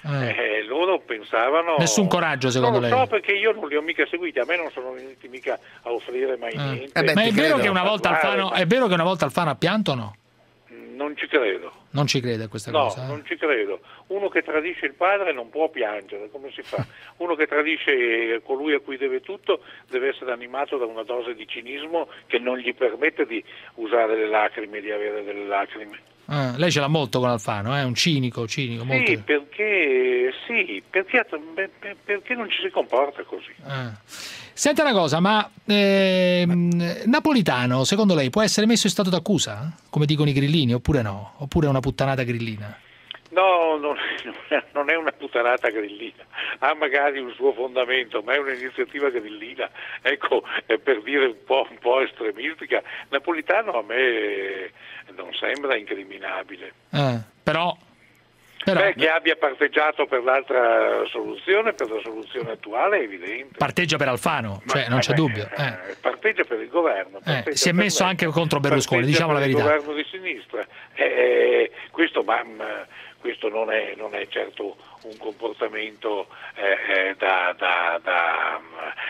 Eh. Eh, loro pensavano... Nessun coraggio, secondo non lei? lo so, perché io non li ho mica seguiti, a me non sono venuti mica a offrire mai Eh. niente. Eh beh, Ma è vero, che una volta Parlare, Alfano, ma è vero che una volta Alfano ha pianto o no? Non ci credo. Non ci crede a questa No, cosa? Eh? non ci credo. Uno che tradisce il padre non può piangere, come si fa? Uno che tradisce colui a cui deve tutto deve essere animato da una dose di cinismo che non gli permette di usare le lacrime, di avere delle lacrime. Eh, lei ce l'ha molto con Alfano, è eh? un cinico, cinico. Sì, molto... perché sì, perché, perché non ci si comporta così. Eh. Senta una cosa, ma ehm, Napolitano, secondo lei, può essere messo in stato d'accusa? Come dicono i grillini, oppure no? Oppure è una puttanata grillina? No, non, non è una puttanata grillina, ha magari un suo fondamento, ma è un'iniziativa grillina, ecco, è per dire un po', un po' estremistica. Napolitano a me non sembra incriminabile. Eh, però... Però, Beh, che abbia parteggiato per l'altra soluzione, per la soluzione attuale, è evidente. Parteggia per Alfano, cioè Ma, non c'è eh, dubbio. Eh. Eh, parteggia per il governo. Eh, parteggia si è per messo me, anche contro Berlusconi, parteggia diciamo la per verità. Il governo di sinistra. Eh, questo, ma, questo non, è, non è certo un comportamento eh, da, da, da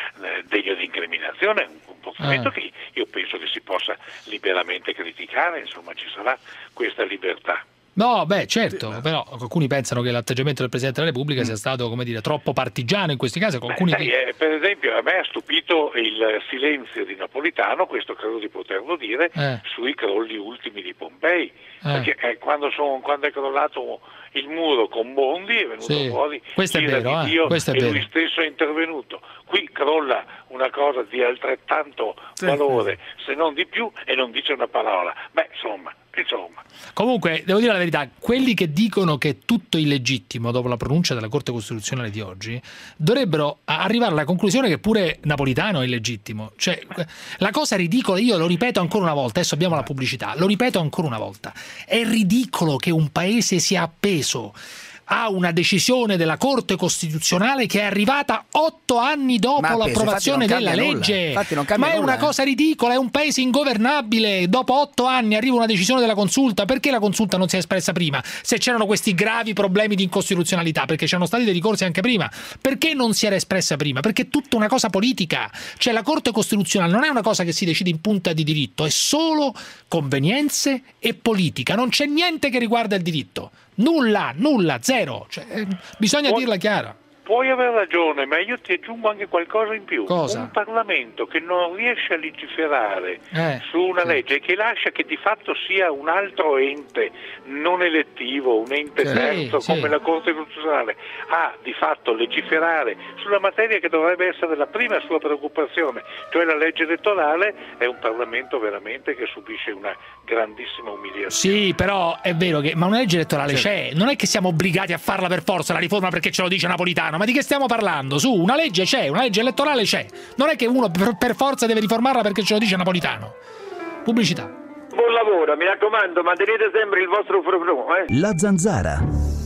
degno di incriminazione, è un comportamento Ah. che io penso che si possa liberamente criticare, insomma ci sarà questa libertà. No, beh, certo, però alcuni pensano che l'atteggiamento del Presidente della Repubblica sia stato, come dire, troppo partigiano in questi casi. Alcuni... Beh, sai, eh, per esempio, a me ha stupito il silenzio di Napolitano, questo credo di poterlo dire, Eh. sui crolli ultimi di Pompei. Eh. Perché eh, quando, sono, quando è crollato il muro con Bondi è venuto Sì, fuori questo è l'ira vero, di eh, Dio questo è e vero. lui stesso è intervenuto. Qui crolla una cosa di altrettanto Sì, valore, se non di più, e non dice una parola. Beh, insomma, insomma. Comunque, devo dire la verità, quelli che dicono che è tutto illegittimo dopo la pronuncia della Corte Costituzionale di oggi dovrebbero arrivare alla conclusione che pure Napolitano è illegittimo. Cioè, la cosa ridicola, io lo ripeto ancora una volta, adesso abbiamo la pubblicità, lo ripeto ancora una volta, è ridicolo che un paese sia appeso a una decisione della Corte Costituzionale che è arrivata otto anni dopo Ma appeso, l'approvazione infatti non della cambia legge. nulla. Infatti non cambia Ma è nulla, una eh. cosa ridicola, è un paese ingovernabile. Dopo otto anni arriva una decisione della Consulta. Perché la Consulta non si è espressa prima? Se c'erano questi gravi problemi di incostituzionalità, perché c'erano stati dei ricorsi anche prima. Perché non si era espressa prima? Perché è tutta una cosa politica. Cioè la Corte Costituzionale non è una cosa che si decide in punta di diritto, è solo convenienze e politica. Non c'è niente che riguarda il diritto. Nulla, nulla, zero. Cioè, eh, bisogna Puoi- dirla chiara. Puoi aver ragione, ma io ti aggiungo anche qualcosa in più. Cosa? Un Parlamento che non riesce a legiferare Eh, su una legge e che lascia che di fatto sia un altro ente non elettivo, un ente Sì, terzo sì. come la Corte Costituzionale, a di fatto legiferare sulla materia che dovrebbe essere la prima sua preoccupazione, cioè la legge elettorale, è un Parlamento veramente che subisce una grandissima umiliazione. Sì, però è vero che ma una legge elettorale c'è, non è che siamo obbligati a farla per forza la riforma perché ce lo dice Napolitano, ma di che stiamo parlando? Su, una legge c'è, una legge elettorale c'è. Non è che uno per, per forza deve riformarla perché ce lo dice Napolitano. Pubblicità. Buon lavoro, mi raccomando, mantenete sempre il vostro frufru, eh? La Zanzara.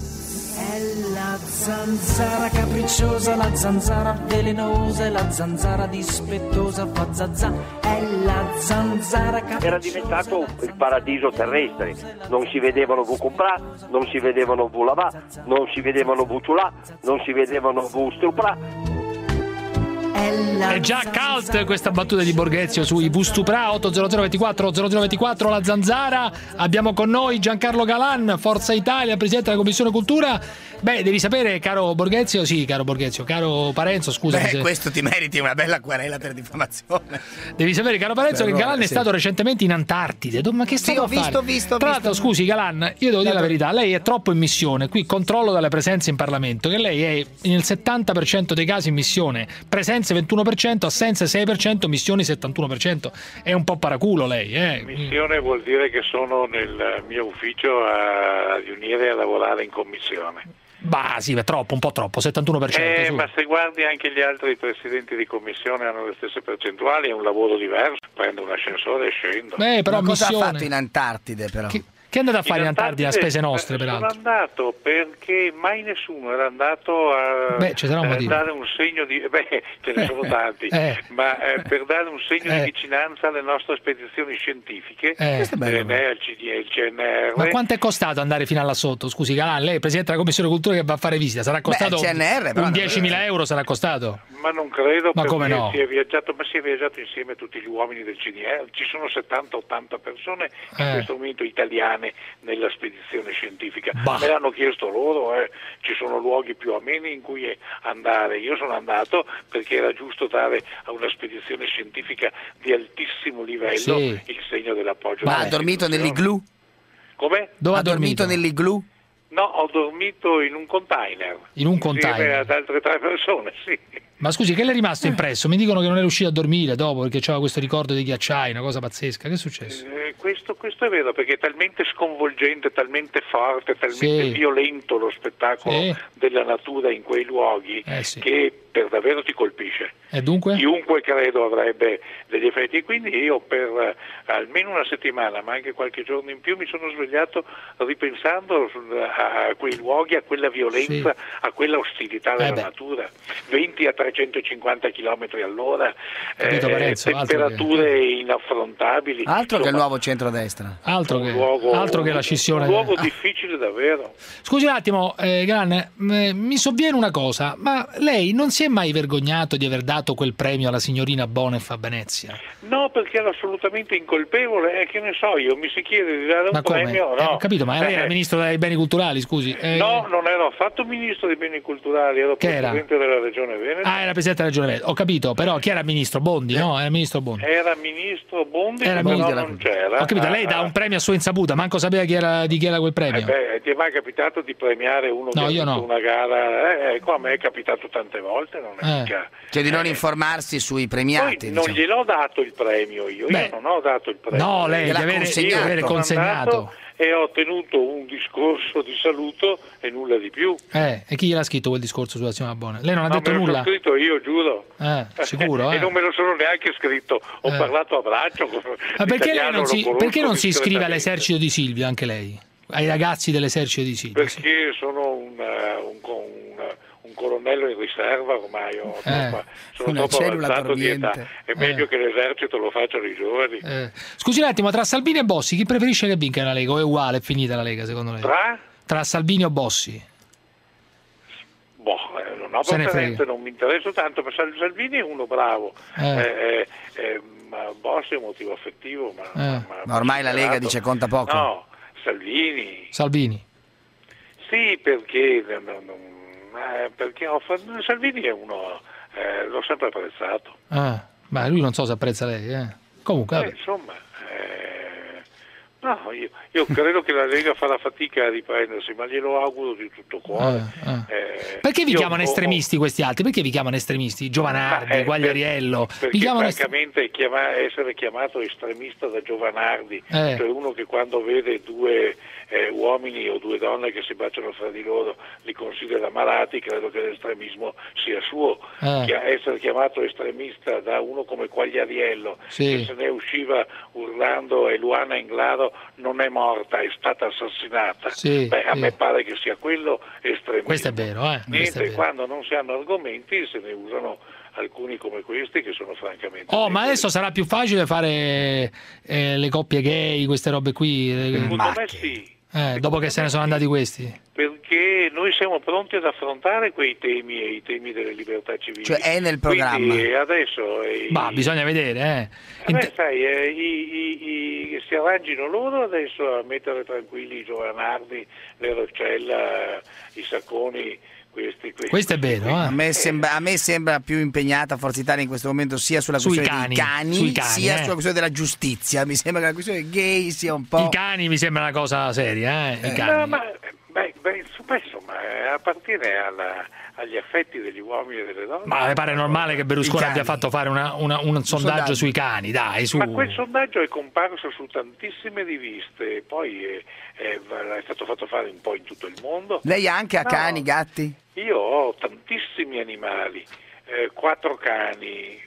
È la zanzara capricciosa, la zanzara velenosa, la zanzara dispettosa, fa zazà. È la zanzara capricciosa. Era diventato il paradiso terrestre, non si vedevano Vucumpra, non si vedevano Vulavà, non si vedevano Vuciulà, non si vedevano Vustrupra. È già cult questa battuta di Borghezio sui Vustupra. Otto zero zero ventiquattro zero zero ventiquattro La Zanzara. Abbiamo con noi Giancarlo Galan, Forza Italia, Presidente della Commissione Cultura. Beh, devi sapere, caro Borghezio, sì, caro Borghezio, caro Parenzo, scusa. Beh, questo ti meriti una bella querela per diffamazione. Devi sapere, caro Parenzo, Per che Galan errore, è sì. stato recentemente in Antartide. Ma che Sì, stato ho a fare? visto, ho visto, ho Tra visto. l'altro, scusi, Galan, io devo dire la verità, lei è troppo in missione. Qui controllo dalle presenze in Parlamento, che lei è nel settanta per cento dei casi in missione, presenze ventuno per cento, assenze sei per cento, missioni settantuno per cento. È un po' paraculo lei, eh? Missione vuol dire che sono nel mio ufficio a riunire e a lavorare in commissione. Bah, sì, è troppo, un po' troppo, settantuno per cento. Eh, su. ma se guardi anche gli altri presidenti di commissione hanno le stesse percentuali, è un lavoro diverso, prendo un ascensore e scendo. Beh, però Ma cosa missione. ha fatto in Antartide però? Che, Che è andato a fare in Antartide a spese nostre, Sono peraltro? andato perché mai nessuno era andato a Beh, ci sarà un eh, motivo. dare un segno di... Beh, ce ne sono tanti, Eh. ma eh, per dare un segno Eh. di vicinanza alle nostre spedizioni scientifiche, Eh. Questo è bello. eh, al C D E, il C N R... Ma quanto è costato andare fino là sotto? Scusi, Galan, lei è Presidente della Commissione Cultura che va a fare visita, sarà costato Beh, il C N R, però un non- diecimila euro sarà costato? Ma non credo, Ma perché come no? si è viaggiato, ma si è viaggiato insieme a tutti gli uomini del C D E, ci sono settanta ottanta persone in Eh. questo momento italiane nella spedizione scientifica, Bah. me l'hanno chiesto loro, eh. Ci sono luoghi più ameni in cui andare, io sono andato perché era giusto dare a una spedizione scientifica di altissimo livello Sì. il segno dell'appoggio. Ma delle ha dormito istituzioni. nell'igloo? Come? Dove ha dormito nell'igloo? No, ho dormito in un container. In un Insieme container. ad altre tre persone, sì. Ma scusi, che le è rimasto impresso? Mi dicono che non è riuscito a dormire dopo perché c'aveva questo ricordo dei ghiacciai, una cosa pazzesca. Che è successo? Eh, questo, questo è vero, perché è talmente sconvolgente, talmente forte, talmente Sì. violento lo spettacolo Sì. della natura in quei luoghi Eh, sì. che per davvero ti colpisce. E dunque? Chiunque credo avrebbe degli effetti, e quindi io per eh, almeno una settimana, ma anche qualche giorno in più, mi sono svegliato ripensando sul- a, a quei luoghi, a quella violenza, Sì. a quella ostilità della Eh beh. natura. venti a trecentocinquanta chilometri all'ora, Capito, Parenzo? Altro che- temperature inaffrontabili. Altro che il Insomma, nuovo centrodestra. Altro che, un luogo, altro che la scissione. un luogo Ah. difficile davvero. Scusi un attimo, eh, Gran, eh, mi sovviene una cosa, ma lei non si è mai vergognato di aver dato quel premio alla signorina Bonef a Venezia? No, perché era assolutamente incolpevole, e che ne so io, mi si chiede di dare un Ma come? premio, Eh, no. ho capito, ma lei era Eh, ministro dei beni culturali, scusi. Eh, No, non ero affatto ministro dei beni culturali, ero Che era? presidente della regione Veneto. Ah, era Presidente della Regione Veneto, ho capito, però chi era ministro? Bondi, no? Era ministro Bondi. Era ministro Bondi, Era che però Bondi, non c'era. Ho capito, lei Ah, dà ah. un premio a sua insaputa, manco sapeva chi era, di chi era quel premio. Eh beh, ti è mai capitato di premiare uno No, che ha io vinto no. una gara? Eh, ecco, a me è capitato tante volte, non è Eh. mica... Cioè di non informarsi sui premiati. Poi non diciamo. gliel'ho dato il premio io, Beh. io non ho dato il premio. No, lei, Io di avere- consegnato. di avere sono consegnato. andato e ho tenuto un discorso di saluto e nulla di più. Eh, e chi gliel'ha scritto quel discorso sulla signora Bonef? Lei non ha No, detto me lo nulla? sono scritto io, giuro. Eh, sicuro, e eh? non me lo sono neanche scritto, ho Eh. parlato a braccio. Ma perché lei non si, perché non si iscrive iscrive all'esercito di Silvio, anche lei? Ai ragazzi dell'esercito di Silvio? sì. Perché sono un, uh, un, co- un, uh, un colonnello in riserva ormai, ho Eh. troppa- sono Una troppo cellula avanzato di età, dormiente. è meglio Eh. che l'esercito lo facciano i giovani. Eh. Scusi un attimo, tra Salvini e Bossi, chi preferisce che vinca la Lega? O è uguale, è finita la Lega secondo lei? Tra? Tra Salvini o Bossi? Boh, eh, non ho Se ne preferenze, frega. non mi interessa tanto, ma Sal- Salvini è uno bravo, Eh. eh, eh, eh, ma Bossi è un motivo affettivo, ma, Eh. Ma ormai la Lega dice conta poco. no, Salvini, Salvini. sì, perché, no, no, no, eh, perché ho fa- Salvini è uno, eh, l'ho sempre apprezzato. Ah, ma lui non so se apprezza lei, eh. Comunque, Eh, vabbè. insomma, eh, no, io, io credo che la Lega farà fatica a riprendersi, ma glielo auguro di tutto cuore. Eh, Eh, Perché vi io chiamano ho- estremisti questi altri? Perché vi chiamano estremisti? Giovanardi, Ma, eh, Quagliariello. Perché Vi chiamano est- francamente chiama- essere chiamato estremista da Giovanardi, Eh. cioè uno che quando vede due eh, uomini o due donne che si baciano fra di loro li considera malati, credo che l'estremismo sia suo. Eh. Chi- essere chiamato estremista da uno come Quagliariello, Sì. che se ne usciva urlando e Luana Englaro non è morta, è stata assassinata. Sì, Beh, a sì. me pare che sia quello estremismo. Questo è vero, eh. Questo è Niente, vero. quando non si hanno argomenti se ne usano alcuni come questi che sono francamente... Oh, ma adesso sarà più facile fare eh, le coppie gay, queste robe qui, eh, Secondo me sì, eh, dopo che se ne sono andati questi. perché noi siamo pronti ad affrontare quei temi e i temi delle libertà civili. Cioè è nel programma. Quindi adesso... eh, Ma bisogna vedere, eh. eh beh, sai, eh, i, i- i- si arrangino loro adesso a mettere tranquilli i Giovanardi, le Roccella, i Sacconi, questi... questi Questo è vero, eh. A me, sembra, a me sembra più impegnata Forza Italia in questo momento sia sulla Sui questione cani, dei cani, sui cani, sia eh. sulla questione della giustizia. Mi sembra che la questione gay sia un po'... I cani mi sembra una cosa seria, eh. I cani. No, ma beh, beh, insomma, insomma, eh, appartiene alla- agli affetti degli uomini e delle donne. Ma le pare normale che Berlusconi I cani. abbia fatto fare una- una- un, sondaggio sondaggio. sui cani, dai, su. Ma quel sondaggio è comparso su tantissime riviste, poi è, è- è stato fatto fare un po' in tutto il mondo. Lei anche ha No. cani, gatti? Io ho tantissimi animali, eh, quattro cani,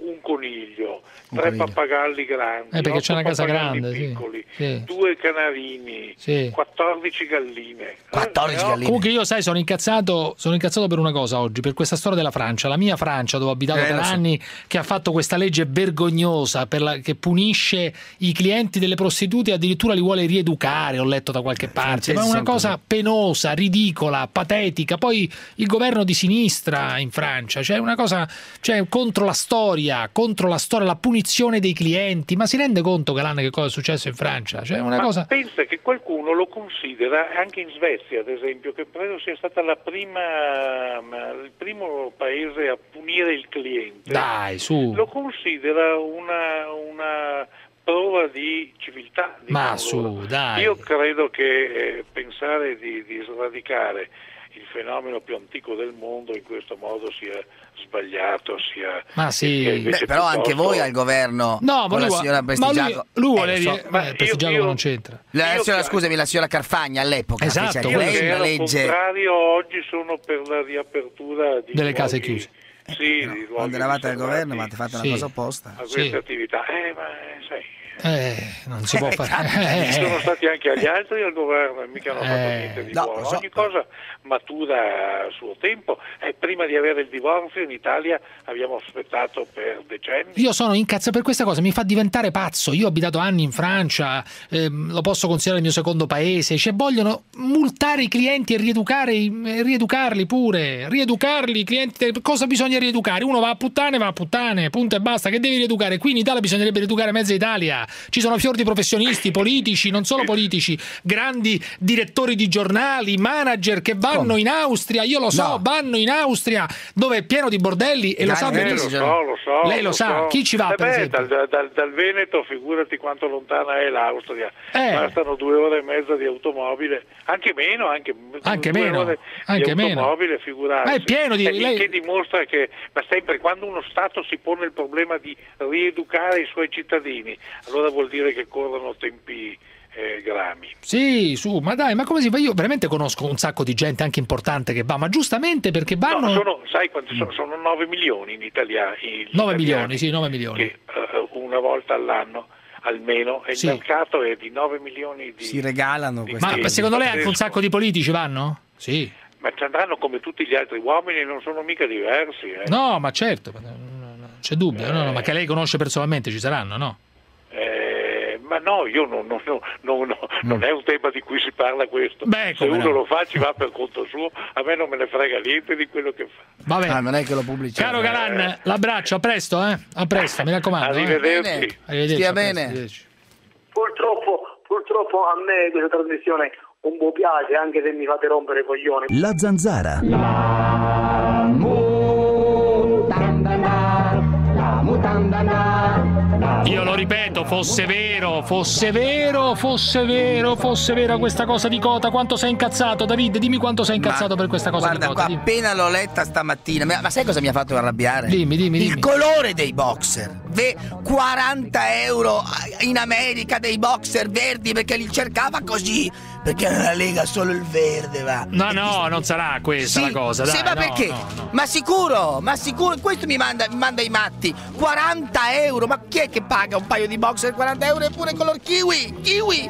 un coniglio, Un tre coniglio. pappagalli grandi, Eh, perché otto c'è una casa pappagalli grande, sì. piccoli, Sì. due canarini, Sì. quattordici galline. quattordici Eh, no? galline. Comunque io sai sono incazzato, sono incazzato per una cosa oggi, per questa storia della Francia, la mia Francia dove ho abitato Eh, per lo so. anni, che ha fatto questa legge vergognosa per la- che punisce i clienti delle prostitute e addirittura li vuole rieducare, ho letto da qualche parte, ma è una cosa penosa, ridicola, patetica. Poi il governo di sinistra in Francia, cioè una cosa, cioè contro la storia, contro la storia, la punizione dei clienti. Ma si rende conto, Galan, che cosa è successo in Francia? Cioè una Ma cosa. pensa che qualcuno lo considera, anche in Svezia ad esempio, che credo sia stata la prima, il primo paese a punire il cliente, Dai, su. lo considera una, una prova di civiltà. Ma diciamo loro. su, dai. Io credo che eh, pensare di, di sradicare il fenomeno più antico del mondo in questo modo sia sbagliato, sia... Ma sì. sia invece Beh, però anche piuttosto- voi al governo No, ma con lui, la vuole- signora ma lui, Prestigiacomo. lui vuole Eh, lo so. rie- beh, Prestigiacomo non c'entra. La io- signora, scusami, la signora Carfagna all'epoca Esatto, fece anche quello lei che una ero legge. contrario, oggi sono per la riapertura di Delle case luoghi- chiuse. Sì, di luoghi Quando eravate al riservati governo avete fatto Sì. una cosa opposta. a queste Sì. attività. Eh, ma eh, sai, Eh, non si può Eh, fare. ci sono Eh, stati anche agli altri al governo e mica hanno fatto Eh, niente di no, buono. lo so. Ogni cosa matura a suo tempo. E prima di avere il divorzio in Italia abbiamo aspettato per decenni. Io sono incazzato per questa cosa, mi fa diventare pazzo. Io ho abitato anni in Francia, ehm, lo posso considerare il mio secondo paese. Cioè, vogliono multare i clienti e rieducare, e rieducarli pure. Rieducarli i clienti. Cosa bisogna rieducare? Uno va a puttane, va a puttane, punto e basta. Che devi rieducare? Qui in Italia bisognerebbe rieducare mezza Italia. Ci sono fior di professionisti, politici, non solo politici, grandi direttori di giornali, manager che vanno Come? in Austria. Io lo so, No. vanno in Austria dove è pieno di bordelli e lo Grandi sa Eh, lo benissimo. so, lo so. Lei lo sa, so. chi ci va, Eh per beh, esempio? dal, dal- dal Veneto figurati quanto lontana è l'Austria. Eh. Bastano due ore e mezza di automobile, anche meno, anche, Anche due meno, ore anche di meno. automobile, figurarsi. Ma è pieno di- Eh, il lei- che dimostra che, ma sempre quando uno Stato si pone il problema di rieducare i suoi cittadini, allora vuol dire che corrono tempi eh, grami. Sì, su, ma dai, ma come si fa? Io veramente conosco un sacco di gente anche importante che va, ma giustamente perché vanno. No, sono, sai quanti sono? Sono nove milioni in Italia. nove milioni, sì, nove milioni. Che eh, una volta all'anno almeno, e Sì. il mercato è di nove milioni di... Si regalano questi. Ma secondo lei anche un sacco di politici vanno? Sì. Ma ci andranno come tutti gli altri uomini, non sono mica diversi. Eh. No, ma certo, no, no, no, c'è dubbio, no, no, ma che lei conosce personalmente ci saranno, no? Eh, ma no, io non, non, non, non, non- non è un tema di cui si parla questo. Beh, Se come uno no. lo fa ci va per conto suo, a me non me ne frega niente di quello che fa. Vabbè. Ah, non è che lo pubblicizza. Caro Galan, l'abbraccio, a presto, eh? A presto, mi raccomando. eh. Arrivederci. Bene. Arrivederci, Stia a presto, bene. arrivederci. Purtroppo, purtroppo a me questa trasmissione un po' piace, anche se mi fate rompere i coglioni. La zanzara. Io lo ripeto, fosse vero, fosse vero, fosse vero, fosse vera questa cosa di Cota. Quanto sei incazzato, David? Dimmi quanto sei incazzato Ma per questa cosa guarda, di Cota. dimmi. appena l'ho letta stamattina, ma ma sai cosa mi ha fatto arrabbiare? Dimmi, dimmi, Il dimmi. colore dei boxer. Ve- quaranta euro in America dei boxer verdi perché li cercava così. Perché nella Lega solo il verde va. No, no, non sarà questa Sì, la cosa, dai. sì, ma no, perché? no, no. Ma sicuro, ma sicuro, questo mi manda, mi manda i matti. quaranta euro, ma chi è che paga un paio di boxer quaranta euro eppure color kiwi? Kiwi!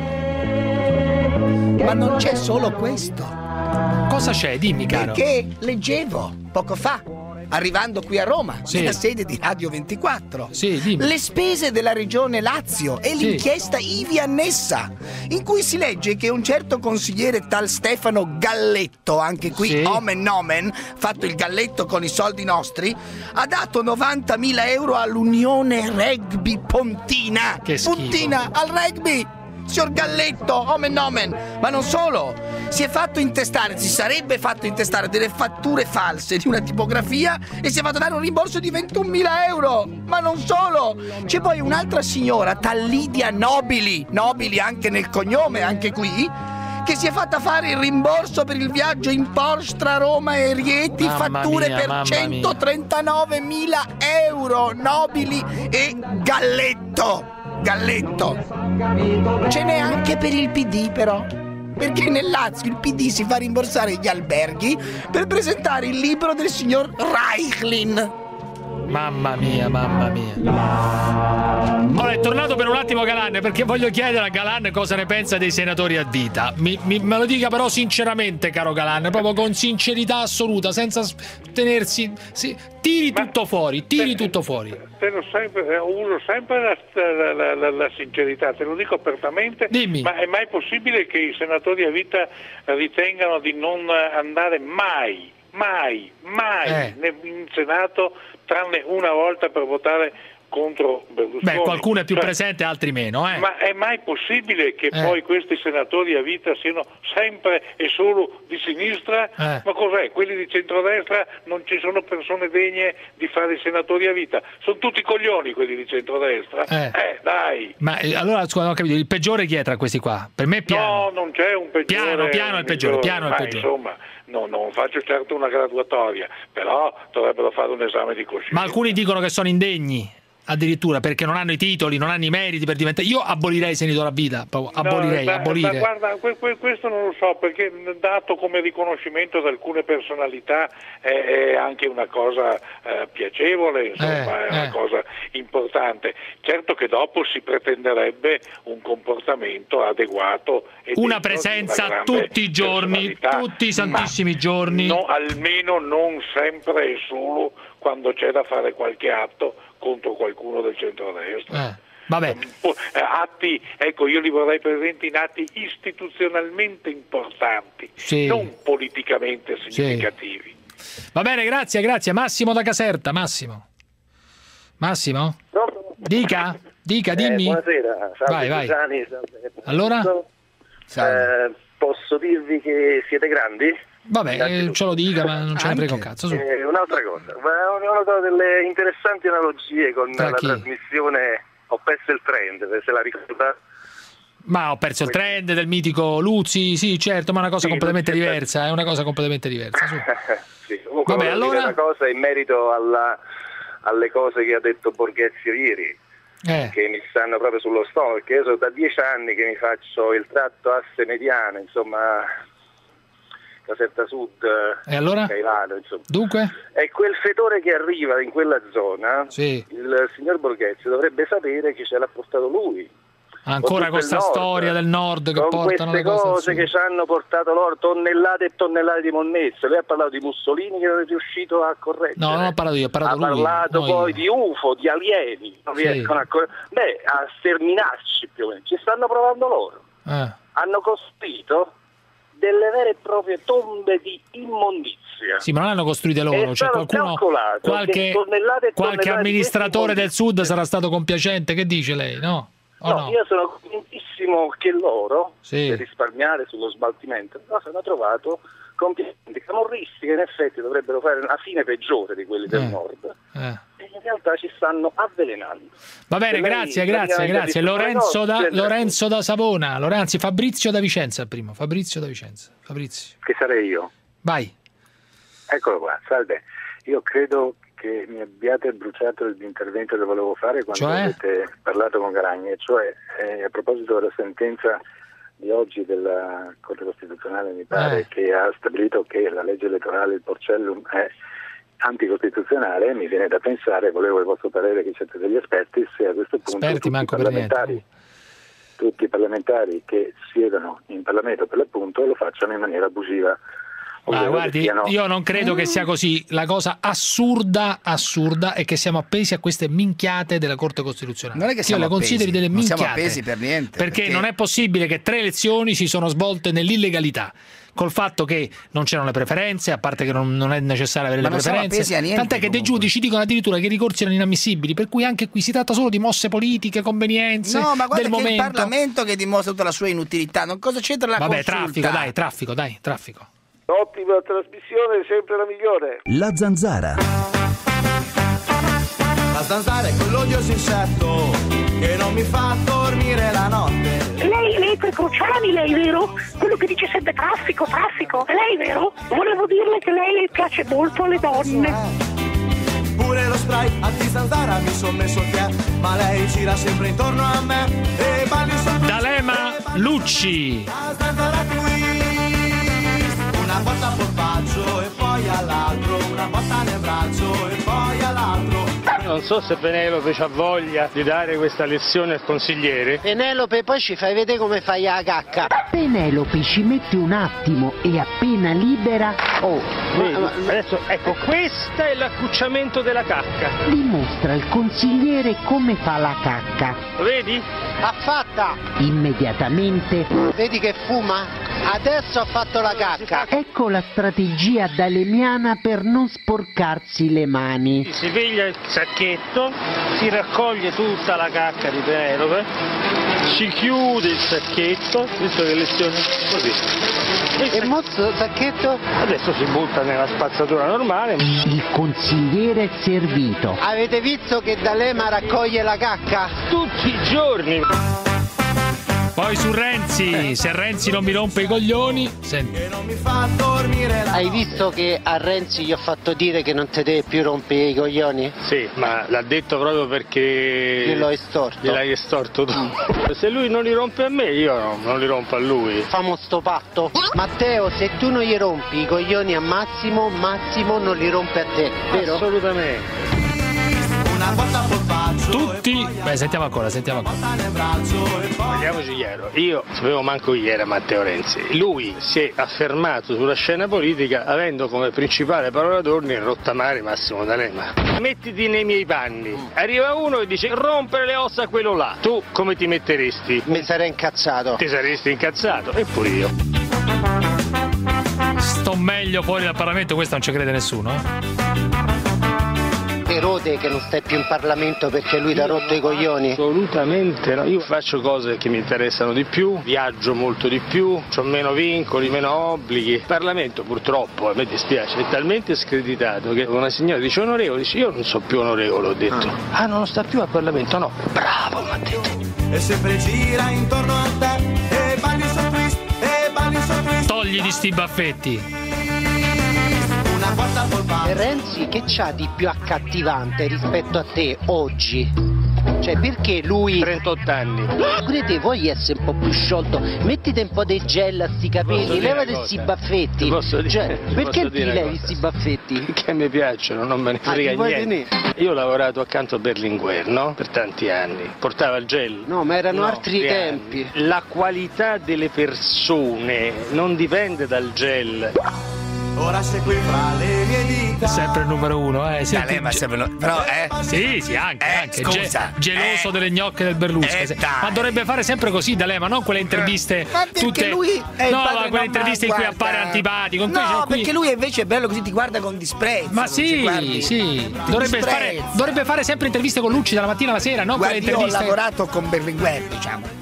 Ma non c'è solo questo. Cosa c'è? Dimmi, caro. Perché leggevo poco fa, arrivando qui a Roma, Sì. nella sede di Radio ventiquattro, Sì, dimmi. le spese della regione Lazio e Sì. l'inchiesta ivi annessa, in cui si legge che un certo consigliere tal Stefano Galletto, anche qui Sì. omen nomen, fatto il galletto con i soldi nostri, ha dato novantamila euro all'Unione Rugby Pontina. Che schifo. Pontina al rugby! Signor Galletto, omen nomen, ma non solo, si è fatto intestare, si sarebbe fatto intestare delle fatture false di una tipografia e si è fatto dare un rimborso di ventunomila euro, ma non solo, c'è poi un'altra signora, tal Lidia Nobili, Nobili anche nel cognome, anche qui, che si è fatta fare il rimborso per il viaggio in Porsche tra Roma e Rieti, Mamma fatture mia, per mamma mia. centotrentanovemila euro, Nobili e Galletto. Galletto. Ce n'è anche per il P D però, perché nel Lazio il P D si fa rimborsare gli alberghi per presentare il libro del signor Reichlin. Mamma mia, mamma mia. Allora, è tornato per un attimo Galan, perché voglio chiedere a Galan cosa ne pensa dei senatori a vita. Mi, mi, me lo dica però sinceramente, caro Galan, proprio con sincerità assoluta, senza tenersi... Sì, tiri Ma tutto fuori, tiri te, tutto fuori. Te lo sempre, uso sempre la, la, la, la sincerità, te lo dico apertamente. Dimmi. Ma è mai possibile che i senatori a vita ritengano di non andare mai, mai, mai eh. in Senato, tranne una volta per votare contro Berlusconi? Beh, qualcuno è più cioè, presente, altri meno, eh. Ma è mai possibile che eh. poi questi senatori a vita siano sempre e solo di sinistra? Eh. Ma cos'è? Quelli di centrodestra non ci sono persone degne di fare i senatori a vita? Sono tutti coglioni quelli di centrodestra? Eh, eh dai! Ma eh, allora, scusa, non ho capito, il peggiore chi è tra questi qua? Per me è Piano. No, non c'è un peggiore. Piano, Piano è il peggiore, Piano è il ma peggiore. Insomma, no, non faccio certo una graduatoria, però dovrebbero fare un esame di coscienza. Ma alcuni dicono che sono indegni. Addirittura perché non hanno i titoli, non hanno i meriti per diventare. Io abolirei i senatori a vita, abolirei, no, abolire. Ma guarda, que, que, questo non lo so, perché dato come riconoscimento ad alcune personalità è, è anche una cosa eh, piacevole, insomma, eh, è una eh. cosa importante. Certo che dopo si pretenderebbe un comportamento adeguato e una presenza una tutti i giorni, tutti i santissimi giorni. No, almeno non sempre e solo quando c'è da fare qualche atto contro qualcuno del centrodestra. Eh, vabbè. Atti, ecco, io li vorrei presenti in atti istituzionalmente importanti, sì. non politicamente significativi. Sì. Va bene, grazie, grazie. Massimo da Caserta, Massimo. Massimo? Dica, dica, dimmi. Eh, buonasera, salve vai, vai. Giuliani, salve. Allora? Eh, posso dirvi che siete grandi? Vabbè, eh, ce lo dica, ma non ce ne frega un cazzo. Su. Eh, un'altra cosa, ho notato delle interessanti analogie con Tra la chi? trasmissione Ho perso il trend, se la ricorda. Ma ho perso il trend del mitico Luzzi, sì certo, ma è una cosa sì, completamente diversa, è una cosa completamente diversa. Su. Sì, comunque vabbè, allora... dire una cosa in merito alla, alle cose che ha detto Borghezio ieri, eh. che mi stanno proprio sullo stomaco, perché io sono da dieci anni che mi faccio il tratto asse mediano, insomma... Caserta Sud, e allora? Caivano, insomma. Dunque? E quel fetore che arriva in quella zona, sì. il signor Borghezio dovrebbe sapere che ce l'ha portato lui. Ancora con questa storia del nord che con portano queste le cose cose che ci hanno portato loro tonnellate e tonnellate di monnezza. Lui ha parlato di Mussolini che non è riuscito a correggere. No, non ho parlato io, ho parlato ha lui. parlato no, poi io. di U F O, di alieni, non sì. riescono a correggere. Beh, a sterminarci più o meno. Ci stanno provando loro. Eh. Hanno costruito delle vere e proprie tombe di immondizia. Sì, ma non hanno costruite loro, cioè qualcuno, qualche, tonnellate qualche amministratore del Sud sarà stato compiacente, che dice lei? No? No, no, io sono convintissimo che loro, sì. per risparmiare sullo smaltimento, no, hanno trovato compiacenti camorristi che in effetti dovrebbero fare una fine peggiore di quelli del eh. nord. Eh. In realtà ci stanno avvelenando. Va bene, lei, grazie, grazie, grazie. Lorenzo da, Lorenzo da Savona, Lorenzi, Fabrizio da Vicenza il primo, Fabrizio da Vicenza. Fabrizio. Che sarei io. Vai. Eccolo qua, salve. Io credo che mi abbiate bruciato l'intervento che volevo fare quando cioè? avete parlato con Garagni, cioè eh, a proposito della sentenza di oggi della Corte Costituzionale, mi pare, eh. che ha stabilito che la legge elettorale, il Porcellum, è anticostituzionale. Mi viene da pensare, volevo il vostro parere che siete degli esperti, se a questo punto esperti, tutti, i manco parlamentari, tutti i parlamentari che siedono in Parlamento per l'appunto lo facciano in maniera abusiva. Ah, guardi, siano... io non credo che sia così. La cosa assurda, assurda è che siamo appesi a queste minchiate della Corte Costituzionale. Non è che siamo io le consideri appesi, delle non minchiate. siamo appesi per niente. Perché, perché non è possibile che tre elezioni si sono svolte nell'illegalità. Col fatto che non c'erano le preferenze, a parte che non, non è necessario avere Ma le non siamo appesi preferenze, a niente, tant'è che comunque. dei giudici dicono addirittura che i ricorsi erano inammissibili, per cui anche qui si tratta solo di mosse politiche, convenienze No, ma guarda del che momento. il Parlamento che dimostra tutta la sua inutilità, non cosa c'entra la Vabbè, consulta? traffico, dai, traffico, dai, traffico. Ottima trasmissione, sempre la migliore. La Zanzara. La zanzara è quell'odioso insetto che non mi fa dormire la notte. Lei, lei per Cruciani, lei, vero? Quello che dice sempre traffico, traffico. È lei, vero? Volevo dirle che lei piace molto alle donne. Pure lo spray anti-zanzara mi son messo che ma lei gira sempre intorno a me e balli sopra. D'Alema Lucci. La zanzara twist. Una botta a polpaggio e poi all'altro, una botta nel braccio e poi all'altro. non so se Penelope c'ha voglia di dare questa lezione al consigliere. Penelope, poi ci fai vedere come fai la cacca. Penelope ci mette un attimo e appena libera... Oh, vedi, adesso, ecco, questo è l'accucciamento della cacca. Dimostra al consigliere come fa la cacca. Lo vedi? Ha fatta! Immediatamente... Vedi che fuma? Adesso ha fatto la cacca. Ecco la strategia dalemiana per non sporcarsi le mani. Si piglia il sacchetto, si raccoglie tutta la cacca di Penelope, si chiude il sacchetto, visto che lezione così. E mozzo il sacchetto? Adesso si butta nella spazzatura normale. Il consigliere è servito. Avete visto che D'Alema raccoglie la cacca? Tutti i giorni. Poi su Renzi, se Renzi non mi rompe i coglioni, senti. Hai visto che a Renzi gli ho fatto dire che non te deve più rompere i coglioni? Sì, ma l'ha detto proprio perché... Gliel'ho estorto. Gliel'hai estorto tu. Se lui non li rompe a me, io no, non li rompo a lui. Famo sto patto. Matteo, se tu non gli rompi i coglioni a Massimo, Massimo non li rompe a te, vero? Assolutamente. Tutti, beh, sentiamo ancora, sentiamo ancora. Parliamoci chiaro, io sapevo manco chi era Matteo Renzi. Lui si è affermato sulla scena politica avendo come principale parola d'ordine rottamare Massimo D'Alema. Mettiti nei miei panni. Arriva uno e dice rompere le ossa a quello là. Tu come ti metteresti? Mi sarei incazzato. Ti saresti incazzato, eppure io. Sto meglio fuori dal Parlamento, questo non ci crede nessuno, eh? Rode che non stai più in Parlamento perché lui ti ha rotto i coglioni? Assolutamente no, io faccio cose che mi interessano di più, viaggio molto di più, ho meno vincoli, meno obblighi. Il Parlamento purtroppo, a me dispiace, è talmente screditato che una signora dice onorevole, dice io non so più onorevole, ho detto. Ah, ah non sta più al Parlamento? No, bravo, mi ha detto. E sempre gira intorno a te e balli su twist, e balli su twist. Togli di sti baffetti. E Renzi che c'ha di più accattivante rispetto a te oggi? Cioè perché lui trentotto anni pure te vuoi essere un po' più sciolto, mettiti un po' del gel a sti capelli, levati sti baffetti, posso dire, cioè, perché posso ti levi sti baffetti? Perché mi piacciono, non me ne frega ah, niente. Io ho lavorato accanto a Berlinguer, no? Per tanti anni, portava il gel. No, ma erano no, altri tempi. Anni. La qualità delle persone non dipende dal gel. Ora segui fra le mie dita. Sempre il numero uno, eh. Sì, D'Alema è sempre lo... Però, eh? Sì, sì, anche. Eh, anche. scusa. Ge- geloso eh. delle gnocche del Berlusconi. Eh, ma dovrebbe fare sempre così, D'Alema, non quelle interviste. Ma perché tutte... lui è il no, padre, ma quelle no, interviste ma in cui guarda. appare antipatico. No, qui... perché lui invece è bello così, ti guarda con disprezzo. Ma sì, sì. Dovrebbe fare, dovrebbe fare sempre interviste con Lucci dalla mattina alla sera, non Guardi, quelle interviste. Io ho lavorato con Berlinguer, diciamo.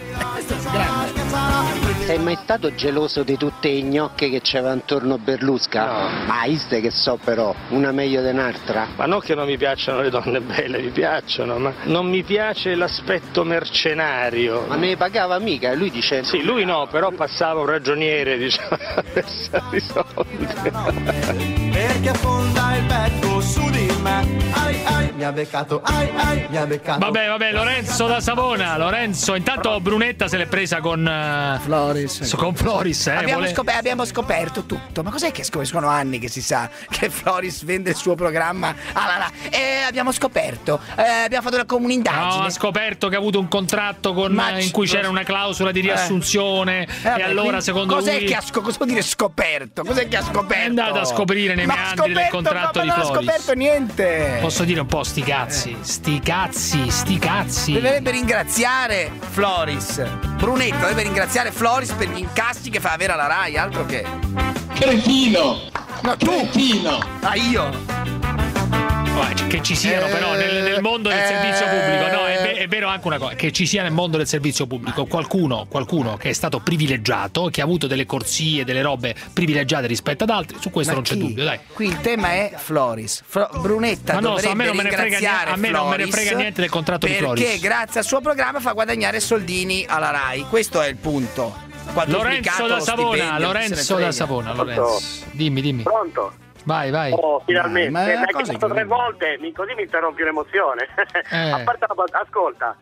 Sei mai stato geloso di tutte le gnocche che c'era intorno a Berlusca? No. Ma iste che so però, una meglio di un'altra. Ma non che non mi piacciono le donne belle, mi piacciono, ma non mi piace l'aspetto mercenario. Ma ne pagava mica, lui dice. Sì, lui no, però passava un ragioniere, diciamo, per i soldi. Perché affonda il becco su di me. Ai ai, mi ha beccato, ai ai, mi ha beccato. Vabbè, vabbè, Lorenzo da Savona. Lorenzo, intanto Brunetta se l'è presa con uh, Floris. Con Floris, eh. Abbiamo, vole... scop- abbiamo scoperto tutto. Ma cos'è che scop- sono anni che si sa che Floris vende il suo programma? Ah, là, là. E abbiamo scoperto. Eh, abbiamo fatto una comune indagine. No, ha scoperto che ha avuto un contratto con, Ma in cui c'era una clausola di riassunzione. Eh. Eh, vabbè, e allora, quindi, secondo cos'è lui. Che ha sc- cosa vuol dire scoperto? Cos'è che ha scoperto? È andato a scoprire nei ma meandri del contratto ma di non Floris. Non ha scoperto niente. Posso dire un po' sti cazzi, sti cazzi, sti cazzi. Dovrebbe ringraziare Floris. Brunetto deve ringraziare Floris per gli incassi che fa avere alla Rai, altro che. Cretino! No, tu! Cretino! Ah, io! Che ci siano eh, però nel, nel mondo del eh, servizio pubblico, no, è, ve- è vero anche una cosa, che ci sia nel mondo del servizio pubblico qualcuno, qualcuno che è stato privilegiato, che ha avuto delle corsie, delle robe privilegiate rispetto ad altri, su questo Ma non c'è chi? dubbio, dai. Qui il tema è Floris. Fro- Brunetta Ma no, dovrebbe so, a me non me ne frega ringraziare niente- a me non me ne Floris frega niente del contratto di Floris. Perché grazie al suo programma fa guadagnare soldini alla Rai. Questo è il punto. Lorenzo da Savona, Lorenzo da Savona, Lorenzo. Dimmi, dimmi. Pronto? Vai, vai. Oh, finalmente. Ma- ma Mi hai cosa chiamato tre volte, mi- così mi interrompi l'emozione. Eh. A parte la bat- ascolta,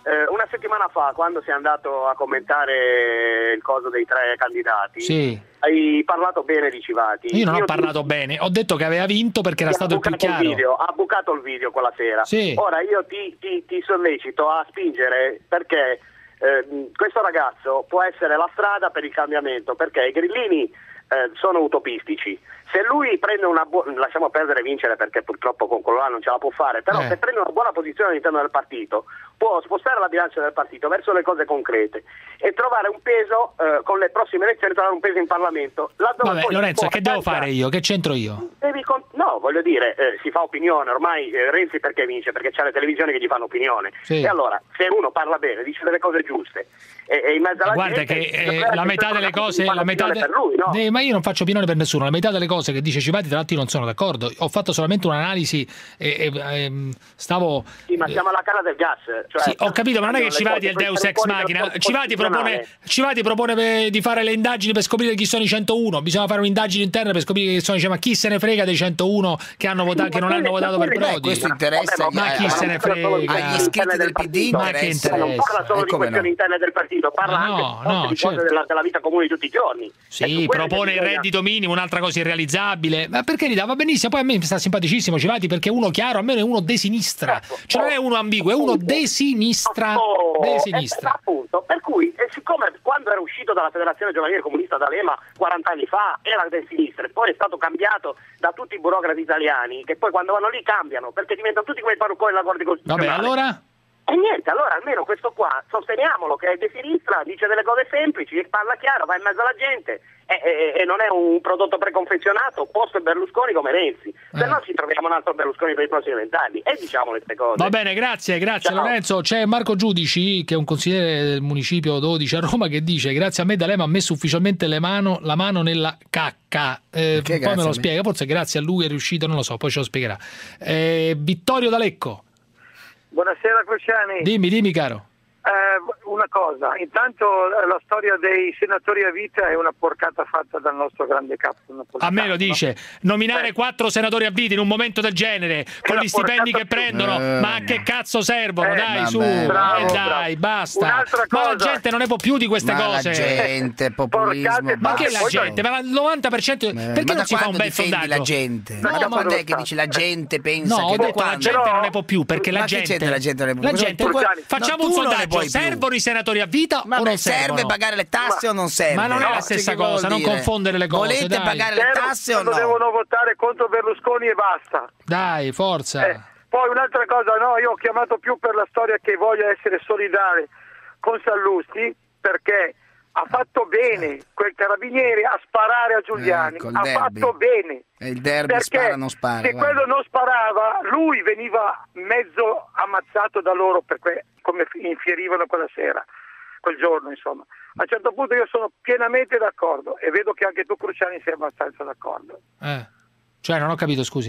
eh, una settimana fa, quando sei andato a commentare il coso dei tre candidati, Sì. hai parlato bene di Civati. Io non Io ho parlato ti... bene, ho detto che aveva vinto perché era ha stato il più bucato chiaro. video, ha bucato il video quella sera. Sì. Ora io ti, ti, ti sollecito a spingere, perché eh, questo ragazzo può essere la strada per il cambiamento, perché i grillini eh, sono utopistici. Se lui prende una buona, lasciamo perdere vincere perché purtroppo con quello là non ce la può fare, però Eh. se prende una buona posizione all'interno del partito può spostare la bilancia del partito verso le cose concrete e trovare un peso eh, con le prossime elezioni, trovare un peso in Parlamento. Laddove Vabbè, poi Lorenzo, può che devo alzare- fare io? Che c'entro io? Devi con- no, voglio dire, eh, si fa opinione, ormai eh, Renzi perché vince? Perché c'ha le televisioni che gli fanno opinione. Sì. E allora, se uno parla bene, dice delle cose giuste e, e in mezzo alla Guarda gente, che eh, dovrebbe la essere metà delle qualcuno cose, che fa la metà opinione de- per lui, no? Eh, ma io non faccio opinione per nessuno, la metà delle cose che dice Civati tra l'altro non sono d'accordo. Ho fatto solamente un'analisi e, e, ehm, stavo Sì, ma siamo alla canna del gas. Cioè, Sì, ho capito, ma non è che le Civati è il cose, Deus queste ex un po' di machina. rapporto Civati propone, costituzionale. Civati propone per- di fare le indagini per scoprire chi sono i centouno. Bisogna fare un'indagine interna per scoprire chi sono. Dice, ma chi se ne frega dei centouno che hanno votato, che non hanno votato per Prodi? questo interessa ma agli- chi se ne frega? agli iscritti del P D, Ma che interessa. Non interessa? parla solo E di come questioni no? interne del partito, parla Ma no, anche no, di cose certo. della, della vita comune di tutti i giorni. È su Sì, quelle propone che il bisogna- reddito minimo, un'altra cosa irrealizzabile. Ma perché gli dà? Va benissimo, poi a me mi sta simpaticissimo Civati perché è uno chiaro, almeno è uno de sinistra. Cioè non è uno ambiguo, è uno de sinistra. Oh, De eh, sinistra. appunto, per cui eh, siccome quando era uscito dalla Federazione Giovanile Comunista d'Alema quaranta anni fa era del sinistra e poi è stato cambiato da tutti i burocrati italiani che poi quando vanno lì cambiano perché diventano tutti come i parrucconi della Corte Vabbè, Costituzionale. allora? E niente, allora almeno questo qua sosteniamolo che è di sinistra, dice delle cose semplici, parla chiaro, va in mezzo alla gente e, e- e non è un prodotto preconfezionato post Berlusconi come Renzi, se Eh. no ci troviamo un altro Berlusconi per i prossimi vent'anni e diciamo queste cose. Va bene, grazie, grazie Ciao. Lorenzo. C'è Marco Giudici, che è un consigliere del municipio dodici a Roma, che dice: grazie a me D'Alema ha messo ufficialmente le mano, la mano nella cacca. Eh, poi grazie me a lo me? spiega, forse grazie a lui è riuscito, non lo so, poi ce lo spiegherà. Eh, Vittorio D'Alecco, Buonasera Cruciani. dimmi, dimmi caro. Eh, una cosa, intanto eh, la storia dei senatori a vita è una porcata fatta dal nostro grande capo. A me lo dice, nominare quattro senatori a vita in un momento del genere, con gli stipendi che prendono, Eh. ma a che cazzo servono? Eh, dai, vabbè, su, bravo, eh, dai, bravo. basta. Un'altra Ma la cosa. gente non ne può più di queste Ma cose. la gente, populismo. Porcate Ma che basta. la gente? Ma il novanta per cento Eh, perché ma da non si fa un quando bel difendi sondaggio? la gente? No, ma da ma- quando è che dici la gente pensa No, che ho da detto la quando? gente non ne può più perché la Ma che gente, c'entra la gente non ne può la più? gente Cosa- facciamo no, un tu non ne sondaggio, puoi più. servono i senatori a vita Ma o non serve servono? pagare le tasse o non serve? Ma non è la No, stessa che vuol cosa, non dire? confondere le cose, Volete dai. pagare le tasse o quando no? devono votare contro Berlusconi e basta. Dai, forza. Eh, poi un'altra cosa, no, io ho chiamato più per la storia che voglio essere solidale con Sallusti perché ha fatto bene quel carabiniere a sparare a Giuliani, Ecco, il ha derby. fatto bene. E il derby Perché spara non spara. se guarda. quello non sparava, lui veniva mezzo ammazzato da loro per que- come infierivano quella sera, quel giorno, insomma. A un certo punto io sono pienamente d'accordo e vedo che anche tu Cruciani sei abbastanza d'accordo. Eh. Cioè, non ho capito, scusi.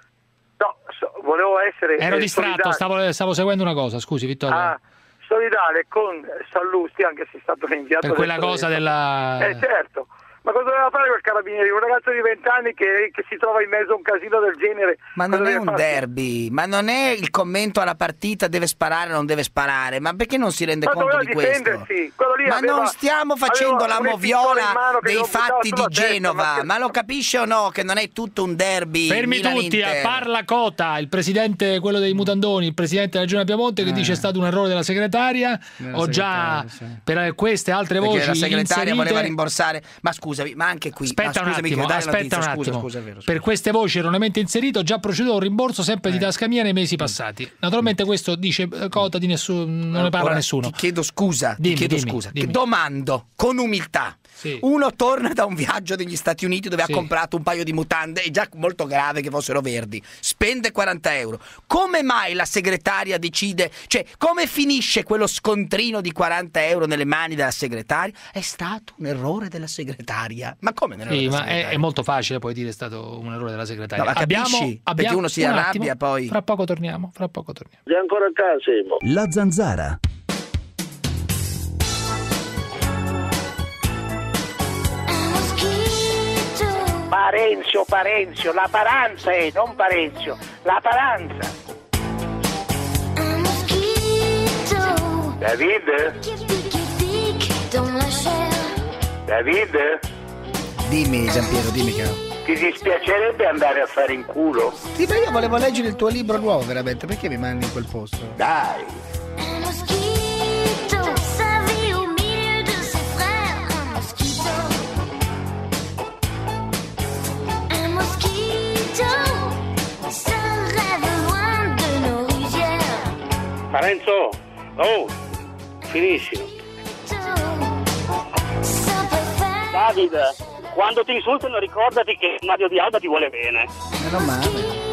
No, so- volevo essere Ero eh, distratto, solidale. stavo, stavo seguendo una cosa, scusi Vittorio. Ah, solidale con Sallusti, anche se è stato rinviato Per quella adesso- cosa della... Eh certo, ma cosa doveva fare quel carabinieri? Un ragazzo di vent'anni che, che si trova in mezzo a un casino del genere. Ma cosa non è deve un fare? derby, ma non è il commento alla partita deve sparare o non deve sparare, ma perché non si rende Ma conto doveva di questo? difendersi, quello lì Ma aveva- non stiamo facendo aveva la un estintore moviola in mano che dei non buttava fatti di sulla testa, Genova, ma ma, che- lo capisce o no che non è tutto un derby? Fermi tutti, Milan-Inter? parla Cota, il presidente, quello dei Mutandoni, il presidente della Regione Piemonte, che Eh. dice è stato un errore della segretaria. Della Ho già segretaria, sì. per queste altre Perché voci la segretaria inserite... voleva rimborsare, ma scusami, ma anche qui Aspetta ma un scusami, attimo, che dai la aspetta notizia, un scusa, attimo. scusa, è vero, Per queste voci erroneamente inserite ho già proceduto a un rimborso sempre di tasca mia nei mesi passati. Naturalmente questo dice eh, Cota di nessuno, non ne parla Ora, nessuno. Ti chiedo scusa, Dimmi, ti chiedo dimmi, scusa, dimmi. che domando con umiltà. Sì. Uno torna da un viaggio negli Stati Uniti dove Sì. ha comprato un paio di mutande, è già molto grave che fossero verdi, spende quaranta euro. Come mai la segretaria decide, cioè come finisce quello scontrino di quaranta euro nelle mani della segretaria? È stato un errore della segretaria. Ma come un errore Sì, della ma è, segretaria? è molto facile poi dire è stato un errore della segretaria. No, ma capisci? Perché uno si un arrabbia, attimo, poi- Fra poco torniamo, fra poco torniamo. Sei ancora a casa, Emo? La zanzara. Parenzio, Parenzio, la Paranza è, non Parenzio, la Paranza. David? David? Dimmi Giampiero, dimmi caro. Ti dispiacerebbe andare a fare in culo? Sì, ma io volevo leggere il tuo libro nuovo, veramente. Perché mi mandi in quel posto? Dai. Parenzo, oh, finisci. David, quando ti insultano ricordati che Mario Di Alba ti vuole bene. Meno male.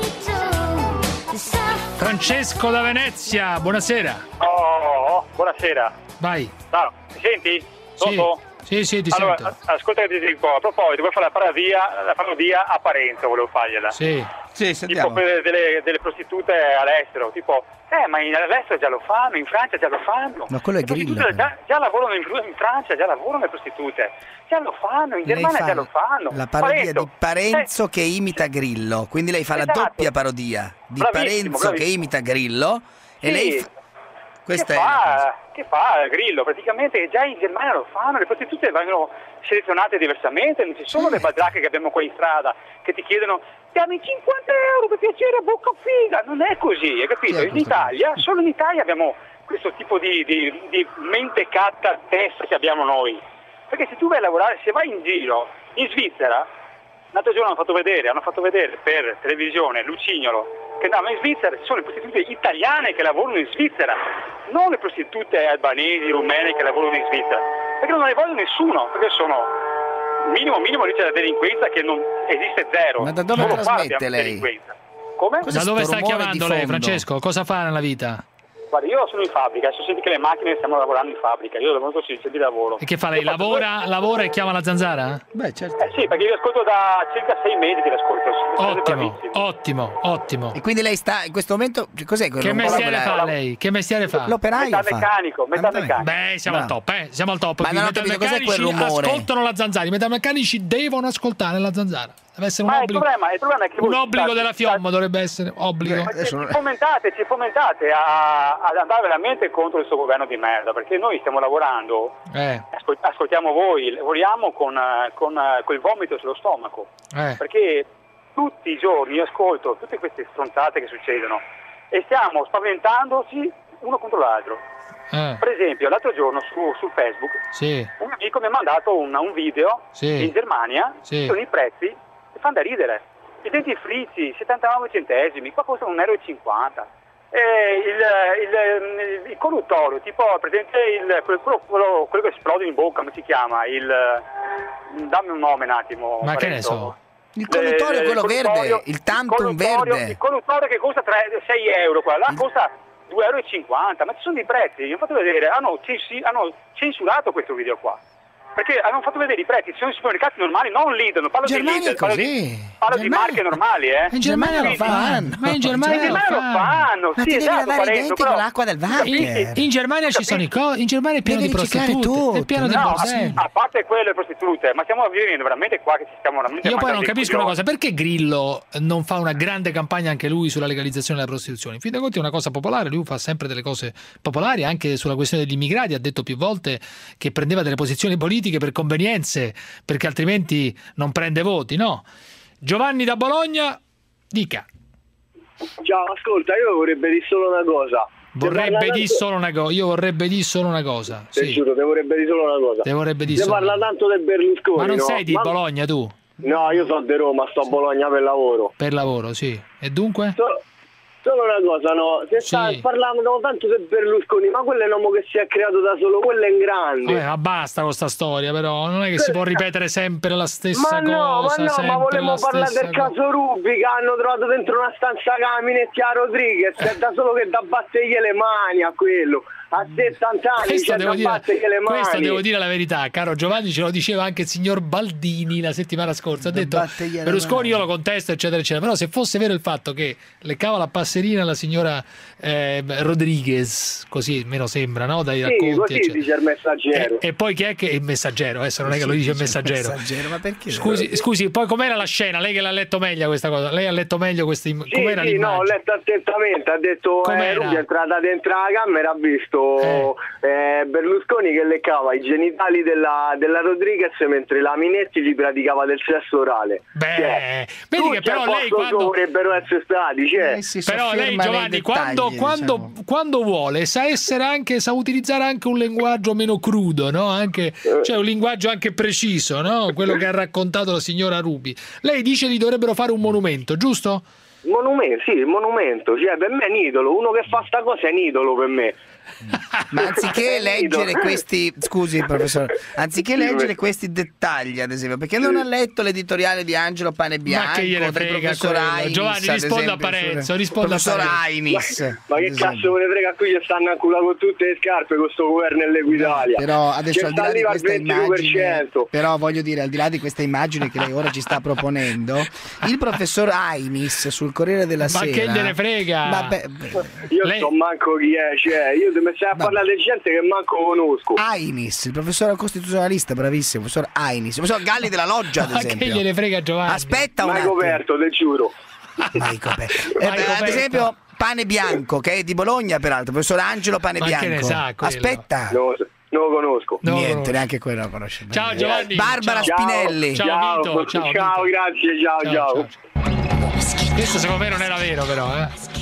Francesco da Venezia, buonasera. Oh, oh, buonasera. Vai. Ciao, mi senti? Pronto? Sì, sì, ti allora, sento. a- ascolta che ti dico, a proposito, vuoi fare la parodia, la parodia a Parenzo, volevo fargliela. Sì. Sì, Tipo quelle delle, delle prostitute all'estero, tipo, eh, ma in, all'estero già lo fanno, in Francia già lo fanno. Ma quello è Le prostitute Grillo. Già, già lavorano in, in Francia, già lavorano le prostitute. Già lo fanno, in Lei Germania fa già lo fanno. La parodia Parenzo, di Parenzo che imita Grillo. Quindi lei fa la Esatto. doppia parodia di Bravissimo, Parenzo bravissimo. che imita Grillo. E Sì. lei. fa- Questa che è. fa, che fa Grillo? Praticamente già in Germania lo fanno, le prostitute vengono selezionate diversamente, non ci sono le badracche che abbiamo qua in strada che ti chiedono dammi cinquanta euro per piacere, bocca figa, non è così, hai capito? In Italia, solo in Italia abbiamo questo tipo di, di, di mentecatta testa che abbiamo noi, perché se tu vai a lavorare, se vai in giro, in Svizzera, l'altro giorno hanno fatto vedere, hanno fatto vedere per televisione Lucignolo che andava in Svizzera, ci sono le prostitute italiane che lavorano in Svizzera, non le prostitute albanesi, rumene che lavorano in Svizzera, perché non ne voglio nessuno, perché sono minimo minimo lì c'è la delinquenza che non esiste zero. Ma da dove Solo qua trasmette abbiamo lei? delinquenza. Come? Da dove sta chiamando lei, Francesco? Cosa fa nella vita? Guarda, io sono in fabbrica, adesso senti che le macchine stiamo lavorando in fabbrica, io lavoro così, c'è di lavoro. E che fa lei? Lavora, lavora e chiama la zanzara? Beh, certo. Eh sì, perché io ascolto da circa sei mesi che l'ascolto. siete Ottimo, bravissimi. ottimo, ottimo. E quindi lei sta in questo momento. Cos'è quello? Che Non mestiere può fa lavorare? lei? Che mestiere fa? L'operaio fa. Metalmeccanico, metalmeccanico. Beh, siamo al Bravo. top, eh? Siamo al top. Ma I non ho capito, cos'è quel metalmeccanici rumore? ascoltano la zanzara. I metalmeccanici devono ascoltare la zanzara. Deve essere un Ma il obbligo. problema, il problema è che Un voi obbligo state- della Fiomma dovrebbe essere obbligo. Ma ci ci fomentate, ci fomentate a, ad andare veramente contro questo governo di merda, perché noi stiamo lavorando, Eh, ascol- ascoltiamo voi, lavoriamo con, eh, con eh, col vomito sullo stomaco, eh. perché tutti i giorni io ascolto tutte queste stronzate che succedono e stiamo spaventandoci uno contro l'altro. Eh, Per esempio, l'altro giorno su, su Facebook sì, un amico mi ha mandato un, un video Sì. in Germania, Sì. sono i prezzi che fanno da ridere. I dentifrici, settantanove centesimi, qua costano un euro e cinquanta. E il, il, il, il colluttorio, tipo, presente il, quello, quello, quello che esplode in bocca, come si chiama? Il, dammi un nome un attimo. ma che ne Parenzo. so? Il colluttorio è Eh, quello il colluttorio- verde, il tantum il colluttorio- verde. Il colluttorio che costa tre, sei euro, qua, là costa due euro e cinquanta, ma ci sono dei prezzi, mi hanno fatto vedere, hanno, censi- hanno censurato questo video qua. Perché hanno fatto vedere i prezzi, ci sono i supermercati normali, non Lidl, non parlo di Germania Lidl, è parlo così. di, parlo di Germania- marche normali, eh. In Germania lo fanno. Ma in Germania In lo Germania lo fanno. fanno, Ma sì, ti devi esatto, lavare i Parenzo, denti però- con l'acqua del water. In Germania ci sono i co- in Germania è pieno Devi di riciclare prostitute, è tutto, pieno di No, bordelli. a, a parte quelle prostitute, ma stiamo vivendo veramente qua che ci stiamo veramente Io poi non mangiando i capisco una coglioni. cosa, perché Grillo non fa una grande campagna anche lui sulla legalizzazione della prostituzione? In fin dei conti è una cosa popolare, lui fa sempre delle cose popolari, anche sulla questione degli immigrati ha detto più volte che prendeva delle posizioni politiche per convenienze, perché altrimenti non prende voti, no? Giovanni da Bologna, dica. Ciao, ascolta, io vorrebbe dire solo una cosa. Vorrebbe Te dire parla solo una cosa, io vorrebbe dire solo una cosa. tanto- Te Sì. giuro, te vorrebbe dire solo una cosa. Te vorrebbe dire Te solo parla una tanto del Berlusconi, Ma non no? sei di Ma- Bologna tu? No, io sono di Roma, sto a Bologna per lavoro. Per lavoro, sì. E dunque? So- Solo una cosa, no? Se sta, Sì. parlavano tanto del Berlusconi, ma quello è un uomo che si è creato da solo, quello è in grande. Vabbè, ma basta con sta storia, però non è che si può ripetere sempre la stessa Ma no, cosa. ma no, ma sempre volevo la parlare stessa del cosa. caso Rubi che hanno trovato dentro una stanza Caminetti a Rodriguez, è da solo che da battegli le mani a quello. A settanta anni Questo c'è devo, da dire, battegli le mani. questo devo dire la verità, caro Giovanni, ce lo diceva anche il signor Baldini la settimana scorsa. Ha detto battegli le Berlusconi mani. io lo contesto, eccetera, eccetera. Però se fosse vero il fatto che le cava la passerina la signora eh, Rodriguez, così meno sembra, no? Dai Sì, racconti, così eccetera. dice il messaggero. E, e poi chi è che il messaggero? Adesso non è che lo dice il messaggero. Messaggero, ma perché? Scusi, scusi, poi com'era la scena? Lei che l'ha letto meglio questa cosa? Lei ha letto meglio questa im- Sì, com'era sì, no, ho l'immagine? letto attentamente, ha detto eh, Com'era? Rubi è entrata dentro la camera, ha visto visto Eh. eh, Berlusconi che leccava i genitali della, della Rodriguez mentre la Minetti gli praticava del sesso orale. Beh, cioè, vedi tutti che però al lei posto quando- dovrebbero essere stati, cioè. Però lei, Giovanni, quando, dettagli, quando, diciamo. quando vuole sa essere anche, sa utilizzare anche un linguaggio meno crudo, no? Anche, cioè un linguaggio anche preciso, no? Quello che ha raccontato la signora Rubi. Lei dice che dovrebbero fare un monumento, giusto? Monumento, sì, il monumento, cioè per me è un idolo, uno che fa sta cosa è un idolo per me. Ma anziché leggere questi, scusi professore, anziché leggere questi dettagli, ad esempio, perché non ha letto l'editoriale di Angelo Panebianco, Ma che gliene del frega professor quello? Ainis, Giovanni, ad risponda a esempio, Parenzo, sul- risponda a professor Parenzo. Ainis, Ma, ma che ad cazzo esempio. me ne frega, qui gli stanno a culo con tutte le scarpe con sto governo dell'Equitalia. Però adesso che al di là sta di lì al questa ventidue per immagine, cento. però voglio dire, al di là di questa immagine che lei ora ci sta proponendo, il professor Ainis sul Corriere della Ma Sera. che gliene frega? Vabbè, beh, Io Lei- so manco chi è, cioè, io mi stai a parlare di gente che manco conosco. Ainis, il professore costituzionalista, bravissimo, il professor Ainis, il professor Galli della Loggia, ad Ma che esempio. gliene frega Giovanni? Aspetta un Mai attimo. coperto, te giuro. Mai coperto. Eh, Mai beh, ad coperto. esempio Pane Bianco, che è di Bologna peraltro, il professor Angelo Pane Ma che Bianco. ne sa quello? Aspetta. No, non lo conosco. Non lo Niente, conosco. neanche quello lo conosce. Ciao Giovanni. Barbara ciao. Spinelli. Ciao, Ciao, Vito, ciao, ciao, Vito. grazie, ciao, ciao. Ciao, ciao. Questo secondo me non era vero però, eh.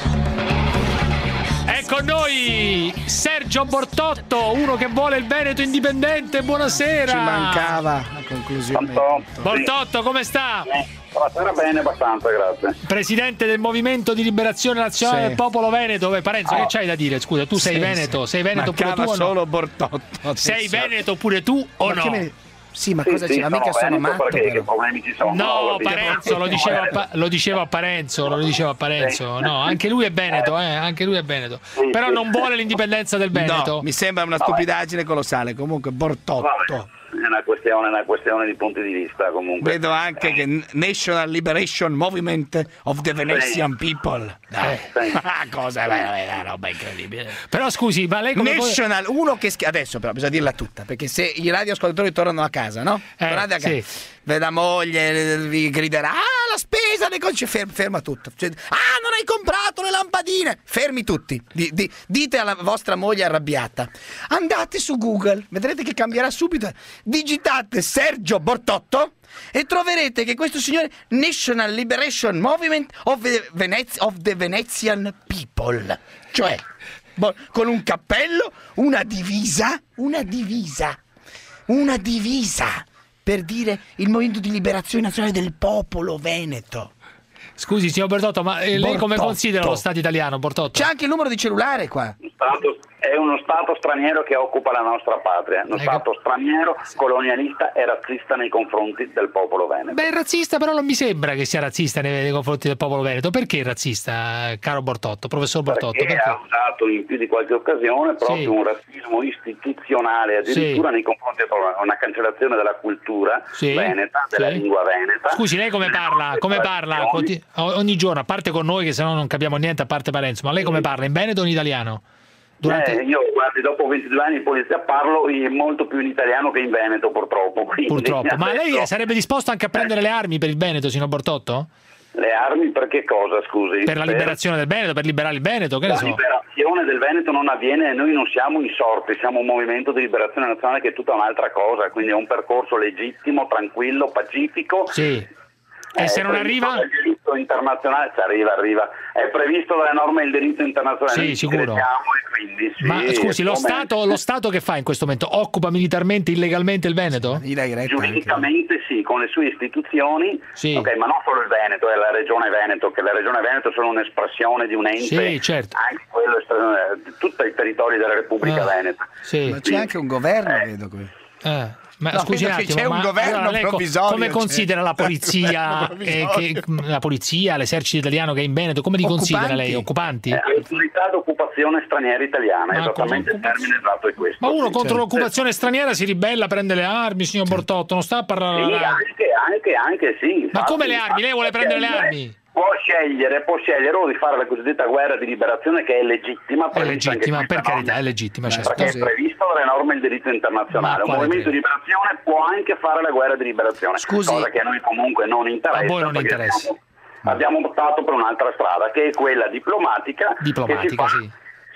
È con noi Sergio Bortotto, uno che vuole il Veneto indipendente. Buonasera. Ci mancava a conclusione. Bortotto, come sta? Buonasera, bene, abbastanza, grazie. Presidente del Movimento di Liberazione Nazionale Sì. del Popolo Veneto. Beh, Parenzo, Oh. che c'hai da dire? Scusa, tu sei Sì, Veneto? sì. Sei Veneto pure tu Mancava o no? solo Bortotto. Sei adesso. Veneto pure tu o Ma no? che me- Sì, ma Sì, cosa sì, c'è? Ma mica sono Veneto, matto perché che però. problemi ci sono? No, capito? Parenzo, lo diceva, a Pa- lo diceva a Parenzo, lo diceva a Parenzo. No, anche lui è Veneto, eh, anche lui è Veneto. Però sì. non vuole l'indipendenza del Veneto. No, mi sembra una stupidaggine colossale. Comunque Bortotto. Vabbè, è una questione, una questione di punti di vista comunque. Vedo anche che National Liberation Movement of the Venetian People. Dai. Sì. Ah, cosa, è una roba incredibile. Però scusi, ma lei come National, uno che schi- adesso però bisogna dirla tutta, perché se i radioascoltatori tornano a casa, no? Eh, Tornate a casa. sì. La moglie vi griderà: "Ah, la spesa le cose", ferma, ferma tutto. Cioè, "Ah, non hai comprato le lampadine". Fermi tutti. Di- di- dite alla vostra moglie arrabbiata: "Andate su Google, vedrete che cambierà subito. Digitate Sergio Bortotto e troverete che questo signore National Liberation Movement of the, Venez- of the Venetian People, cioè bo- con un cappello, una divisa, una divisa, una divisa per dire il Movimento di Liberazione Nazionale del Popolo Veneto. Scusi, signor Bortotto, ma eh, lei come Bortotto. considera lo Stato italiano, Bortotto? C'è anche il numero di cellulare qua. Stato- è uno Stato straniero che occupa la nostra patria, uno Hai Stato straniero, colonialista e razzista nei confronti del popolo veneto. Beh, è razzista, però non mi sembra che sia razzista nei, nei confronti del popolo veneto. Perché è razzista, caro Bortotto, professor Bortotto? Perché Perché? ha usato in più di qualche occasione proprio Sì. un razzismo istituzionale, addirittura Sì. nei confronti del popolo, una cancellazione della cultura Sì. veneta, della Sì. lingua veneta. Scusi, lei come parla? Come parla? Conti- ogni giorno, a parte con noi che se no non capiamo niente, a parte Parenzo, ma lei come parla? In veneto o in italiano? Durante... Eh, io guardi, dopo ventidue anni di polizia parlo in- molto più in italiano che in veneto purtroppo. quindi Purtroppo. Ma lei adesso- sarebbe disposto anche a prendere le armi per il Veneto, signor Bortotto? Le armi per che cosa, scusi? Per la liberazione del Veneto, per liberare il Veneto, che ne La so. liberazione del Veneto non avviene, noi non siamo insorti, siamo un movimento di liberazione nazionale che è tutta un'altra cosa, quindi è un percorso legittimo, tranquillo, pacifico. Sì. E Eh, se è non previsto arriva? dal diritto internazionale, ci arriva, arriva. È previsto dalle norme del diritto internazionale. Sì, noi ci sicuro. crediamo e quindi sì, Ma scusi, lo come- Stato, lo Stato che fa in questo momento? Occupa militarmente, illegalmente il Veneto? Giuridicamente sì, con le sue istituzioni, Sì. ok, ma non solo il Veneto, è la regione Veneto, che la regione Veneto è solo un'espressione di un ente, Sì, certo. anche quello è eh, tutto il territorio della Repubblica Ah, Veneta. sì. Ma c'è anche un governo, vedo qui. Eh, ma No, scusi un vedo che attimo, c'è un ma governo allora lei co- provvisorio, come c'è. considera la Un polizia, governo eh, provvisorio. che, la polizia, l'esercito italiano che è in Veneto, come li considera lei? Occupanti? Eh, autorità d'occupazione straniera italiana, Ma esattamente il termine esatto è questo. Ma uno Sì, contro certo. l'occupazione straniera si ribella, prende le armi, signor Bortotto, non sta a parlare. Sì, anche, anche, anche sì. Ma infatti, come le armi? Lei vuole perché prendere le lei armi? Può scegliere, può scegliere o di fare la cosiddetta guerra di liberazione, che è legittima. È prevista legittima, anche per questa carità, norma, è legittima, perché certo. è previsto dalle norme del diritto internazionale. Ma Un quale movimento tre? di liberazione può anche fare la guerra di liberazione, Scusi. cosa che a noi comunque non interessa. A voi non perché interessa. Abbiamo, abbiamo optato per un'altra strada, che è quella diplomatica, Diplomatica, che si fa sì.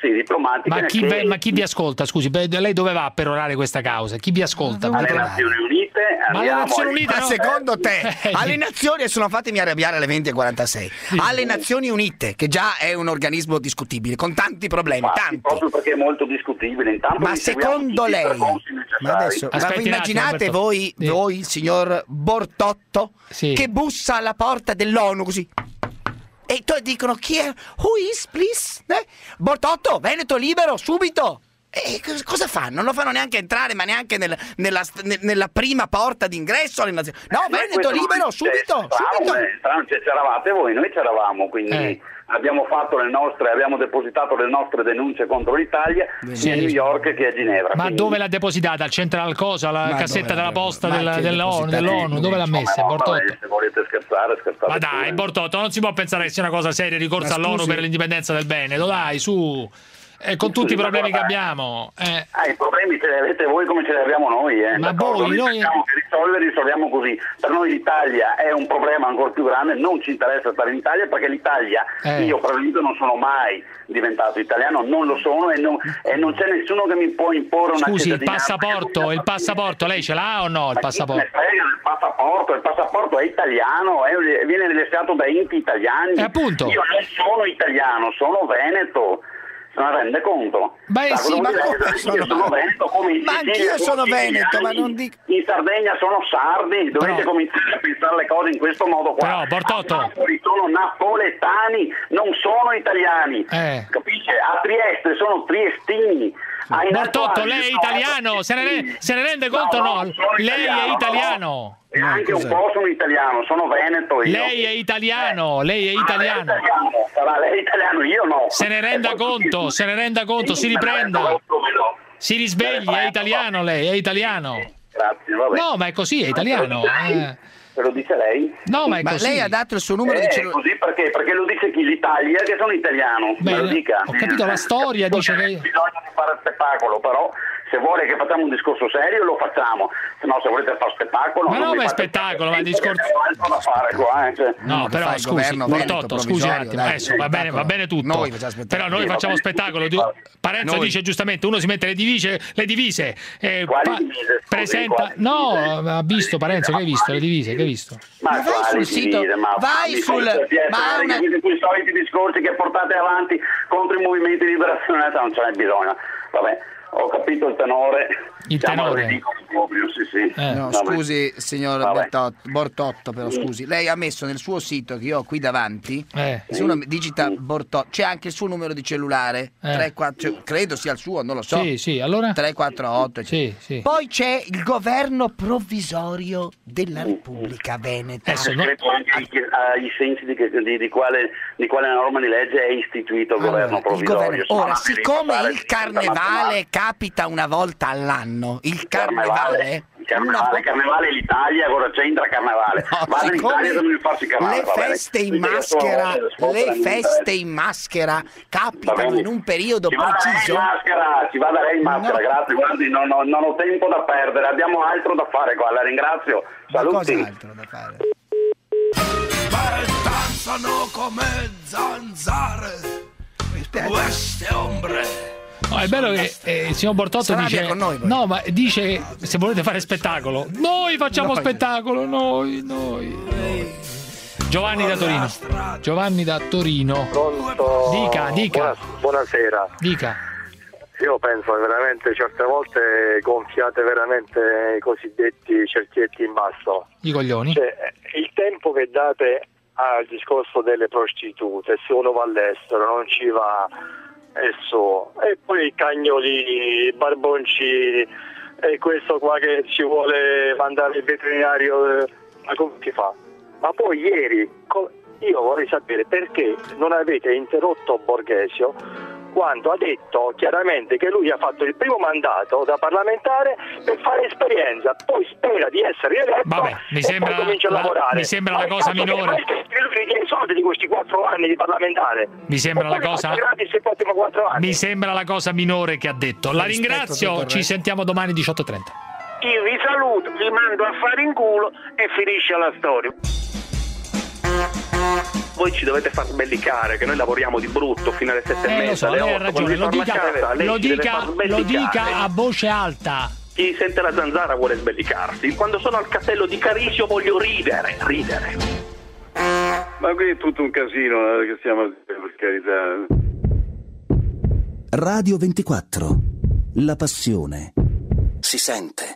sì, diplomatiche. Ma chi, che... ve- ma chi vi ascolta? Scusi, beh, lei dove va a perorare questa causa? Chi vi ascolta? Alle Nazioni Unite. Ma alle Nazioni Ma Unite, no? secondo te, alle Nazioni, adesso non fatemi arrabbiare alle venti e quarantasei, alle Nazioni Unite, che già è un organismo discutibile, con tanti problemi, Ma tanti. proprio perché è molto discutibile. Intanto Ma vi seguiamo secondo tutti i lei, percorsi ma necessari. adesso, ma Aspetti vi un attimo, immaginate Alberto. voi, Sì. voi, il signor Bortotto, Sì. che bussa alla porta dell'ONU così? E tu dicono chi è? Who is, please? Eh? Bortotto, Veneto libero, subito! E cos- cosa fanno? Non lo fanno neanche entrare, ma neanche nel- nella, ne- nella prima porta d'ingresso alle nazioni. No, Ma Veneto questo libero, non- subito, eh, subito! bravo, eh, strano, cioè, c'eravate voi, noi c'eravamo, quindi Eh. abbiamo fatto le nostre, abbiamo depositato le nostre denunce contro l'Italia sia a New York che a Ginevra. Ma quindi- dove l'ha depositata? Al Central cosa? La Ma cassetta dove della l'ha- posta ma della- che dell'ONU, depositata? dell'ONU? Dove l'ha messa? Insomma, Bortotto? vabbè, se volete scherzare, scherzate. Ma dai, pure. Bortotto, non si può pensare che sia una cosa seria, ricorso Ma all'ONU scusi. per l'indipendenza del Veneto, dai, su. E con tutti i problemi che abbiamo. Eh. Ah, i problemi ce li avete voi come ce li abbiamo noi, eh. Ma d'accordo? voi, noi- Cerchiamo che risolvere, risolviamo così. Per noi l'Italia è un problema ancora più grande, non ci interessa stare in Italia perché l'Italia, Eh. io per esempio non sono mai diventato italiano, non lo sono e non, e non c'è nessuno che mi può imporre una Scusi, il cittadinanza. passaporto, il passaporto, lei ce l'ha o no il Ma chi passaporto? se ne frega del passaporto? Il passaporto è italiano, è- viene rilasciato da enti italiani. E appunto. Io non sono italiano, sono veneto. Se ne rende conto? Beh, Sa, sì, cosa ma vuol dire come che sono- io sono veneto, come in Ma Sicilia anch'io sono siciliani, veneto, ma non dico- in Sardegna sono sardi, dovete Però- cominciare a pensare le cose in questo modo qua. Però, Bortotto- A Napoli sono napoletani, non sono italiani. Eh. Capisce? A Trieste sono triestini. Ai Bortotto, Natali lei è sono italiano, se ne, re- triestini. se ne rende conto o no? no, sono Lei italiano, è no, italiano. no. E anche un po' sono italiano, sono veneto io. Lei è italiano, lei è Ah, lei è italiano. italiano, sarà lei è italiano, io no. Se ne renda E poi conto, tutti- se ne renda conto, Sì, si me ne riprenda. rendo conto, me lo- Si risvegli, è italiano lei, è italiano. Grazie, vabbè. No, ma è così, è italiano. eh. Ve lo dice lei? No, ma è Ma così. lei ha dato il suo numero di Eh, cellulare. così perché? Perché lo dice chi? L'Italia, che sono italiano. Beh, me lo dica. ho capito la storia, dice che- Bisogna di fare spettacolo, però se vuole che facciamo un discorso serio lo facciamo, se no se volete fare spettacolo... Ma non no, mi ma è fate spettacolo, ma perché il discorso- abbiamo altro da fare qua, eh, cioè. No, che però fa il scusi, governo veneto Bortotto, scusi un provvisorio, attimo, dai, adesso va bene, va bene tutto. Noi facciamo spettacolo. Però noi Sì, va facciamo bene, spettacolo. tutti di- fate. Parenzo Noi. dice giustamente, uno si mette le divise, le divise eh, Quali fa- divise, scusi, presenta. quali No, divise? ha visto Parenzo, che hai visto le divise, che hai visto? Ma, Ma vai quali sul sito, divise? Ma vai fammi sul- per piacere, ma ha una- questi quei soliti discorsi che portate avanti contro i movimenti di liberazione, non ce n'è bisogno. Vabbè, ho capito il tenore. Il Siamo tenore. ridicoli proprio, sì, sì. Eh. No, Vabbè. scusi, signor Vabbè. Bertot- Bortotto, però scusi. Lei ha messo nel suo sito che io ho qui davanti, Eh. se uno digita Bortotto, c'è anche il suo numero di cellulare, Eh. tre, quattro, cioè, credo sia il suo, non lo so. Sì, sì, allora? tre quattro otto. Sì, sì. Poi c'è il governo provvisorio della Repubblica Veneta. Adesso no- Scritto anche ai, ai sensi di, che- di- di quale, di quale norma di legge è istituito il Allora, governo il provvisorio. governo- Sono Ora, una siccome fare il di scienza carnevale matematica. capita una volta all'anno, il Carnevale, carnevale, il carnevale, una vo- carnevale l'Italia, cosa c'entra carnevale? No, Vado in siccome Italia e devo farsi carnevale. le va bene. feste in Quindi adesso maschera, le scuole le non mi feste interessa. in maschera Va capitano bene. in un periodo ci vada lei in preciso. maschera, ci vada lei in maschera, No. grazie, guardi, non ho, non ho tempo da perdere, abbiamo altro da fare qua, la ringrazio. Ma Saluti. cos'altro da fare? Danzano come zanzare queste ombre. No, è bello che eh, il signor Bortotto Sarà dice via con noi, poi. no, ma dice che se volete fare spettacolo, noi facciamo Noi. spettacolo, noi, noi. Giovanni da Torino. Giovanni da Torino. Pronto? Dica, dica. Buona- buonasera. Dica. Io penso che veramente certe volte gonfiate veramente i cosiddetti cerchietti in basso. I coglioni. Cioè, il tempo che date al discorso delle prostitute, se uno va all'estero non ci va, è su. E poi i cagnolini, i barboncini, e questo qua che ci vuole mandare il veterinario, eh, ma come si fa? Ma poi ieri, co- io vorrei sapere perché non avete interrotto Borghesio quando ha detto chiaramente che lui ha fatto il primo mandato da parlamentare per fare esperienza, poi spera di essere eletto. Vabbè, mi e sembra poi comincia a la- lavorare. mi sembra Ma la il cosa cazzo che minore. fai? Che lui richiede i soldi di questi quattro anni di parlamentare. Mi sembra la Oppure cosa faccio gratis i prossimi quattro anni. Mi sembra la cosa minore che ha detto. La Rispetto tutto ringrazio, il ci resto. sentiamo domani diciotto e trenta. Io vi saluto, vi mando a fare in culo e finisce la storia. voi ci dovete far sbellicare, che noi lavoriamo di brutto fino alle sette Eh, e lo mezza, so, alle lei ha otto, ragione, lo quando dica, ritorna a casa, lei lo, ci deve dica, far lo sbellicare. dica a voce alta. Chi sente la zanzara vuole sbellicarsi. Quando sono al castello di Carisio voglio ridere, ridere. Ma qui è tutto un casino, eh, che stiamo, per carità. Radio ventiquattro. La passione si sente.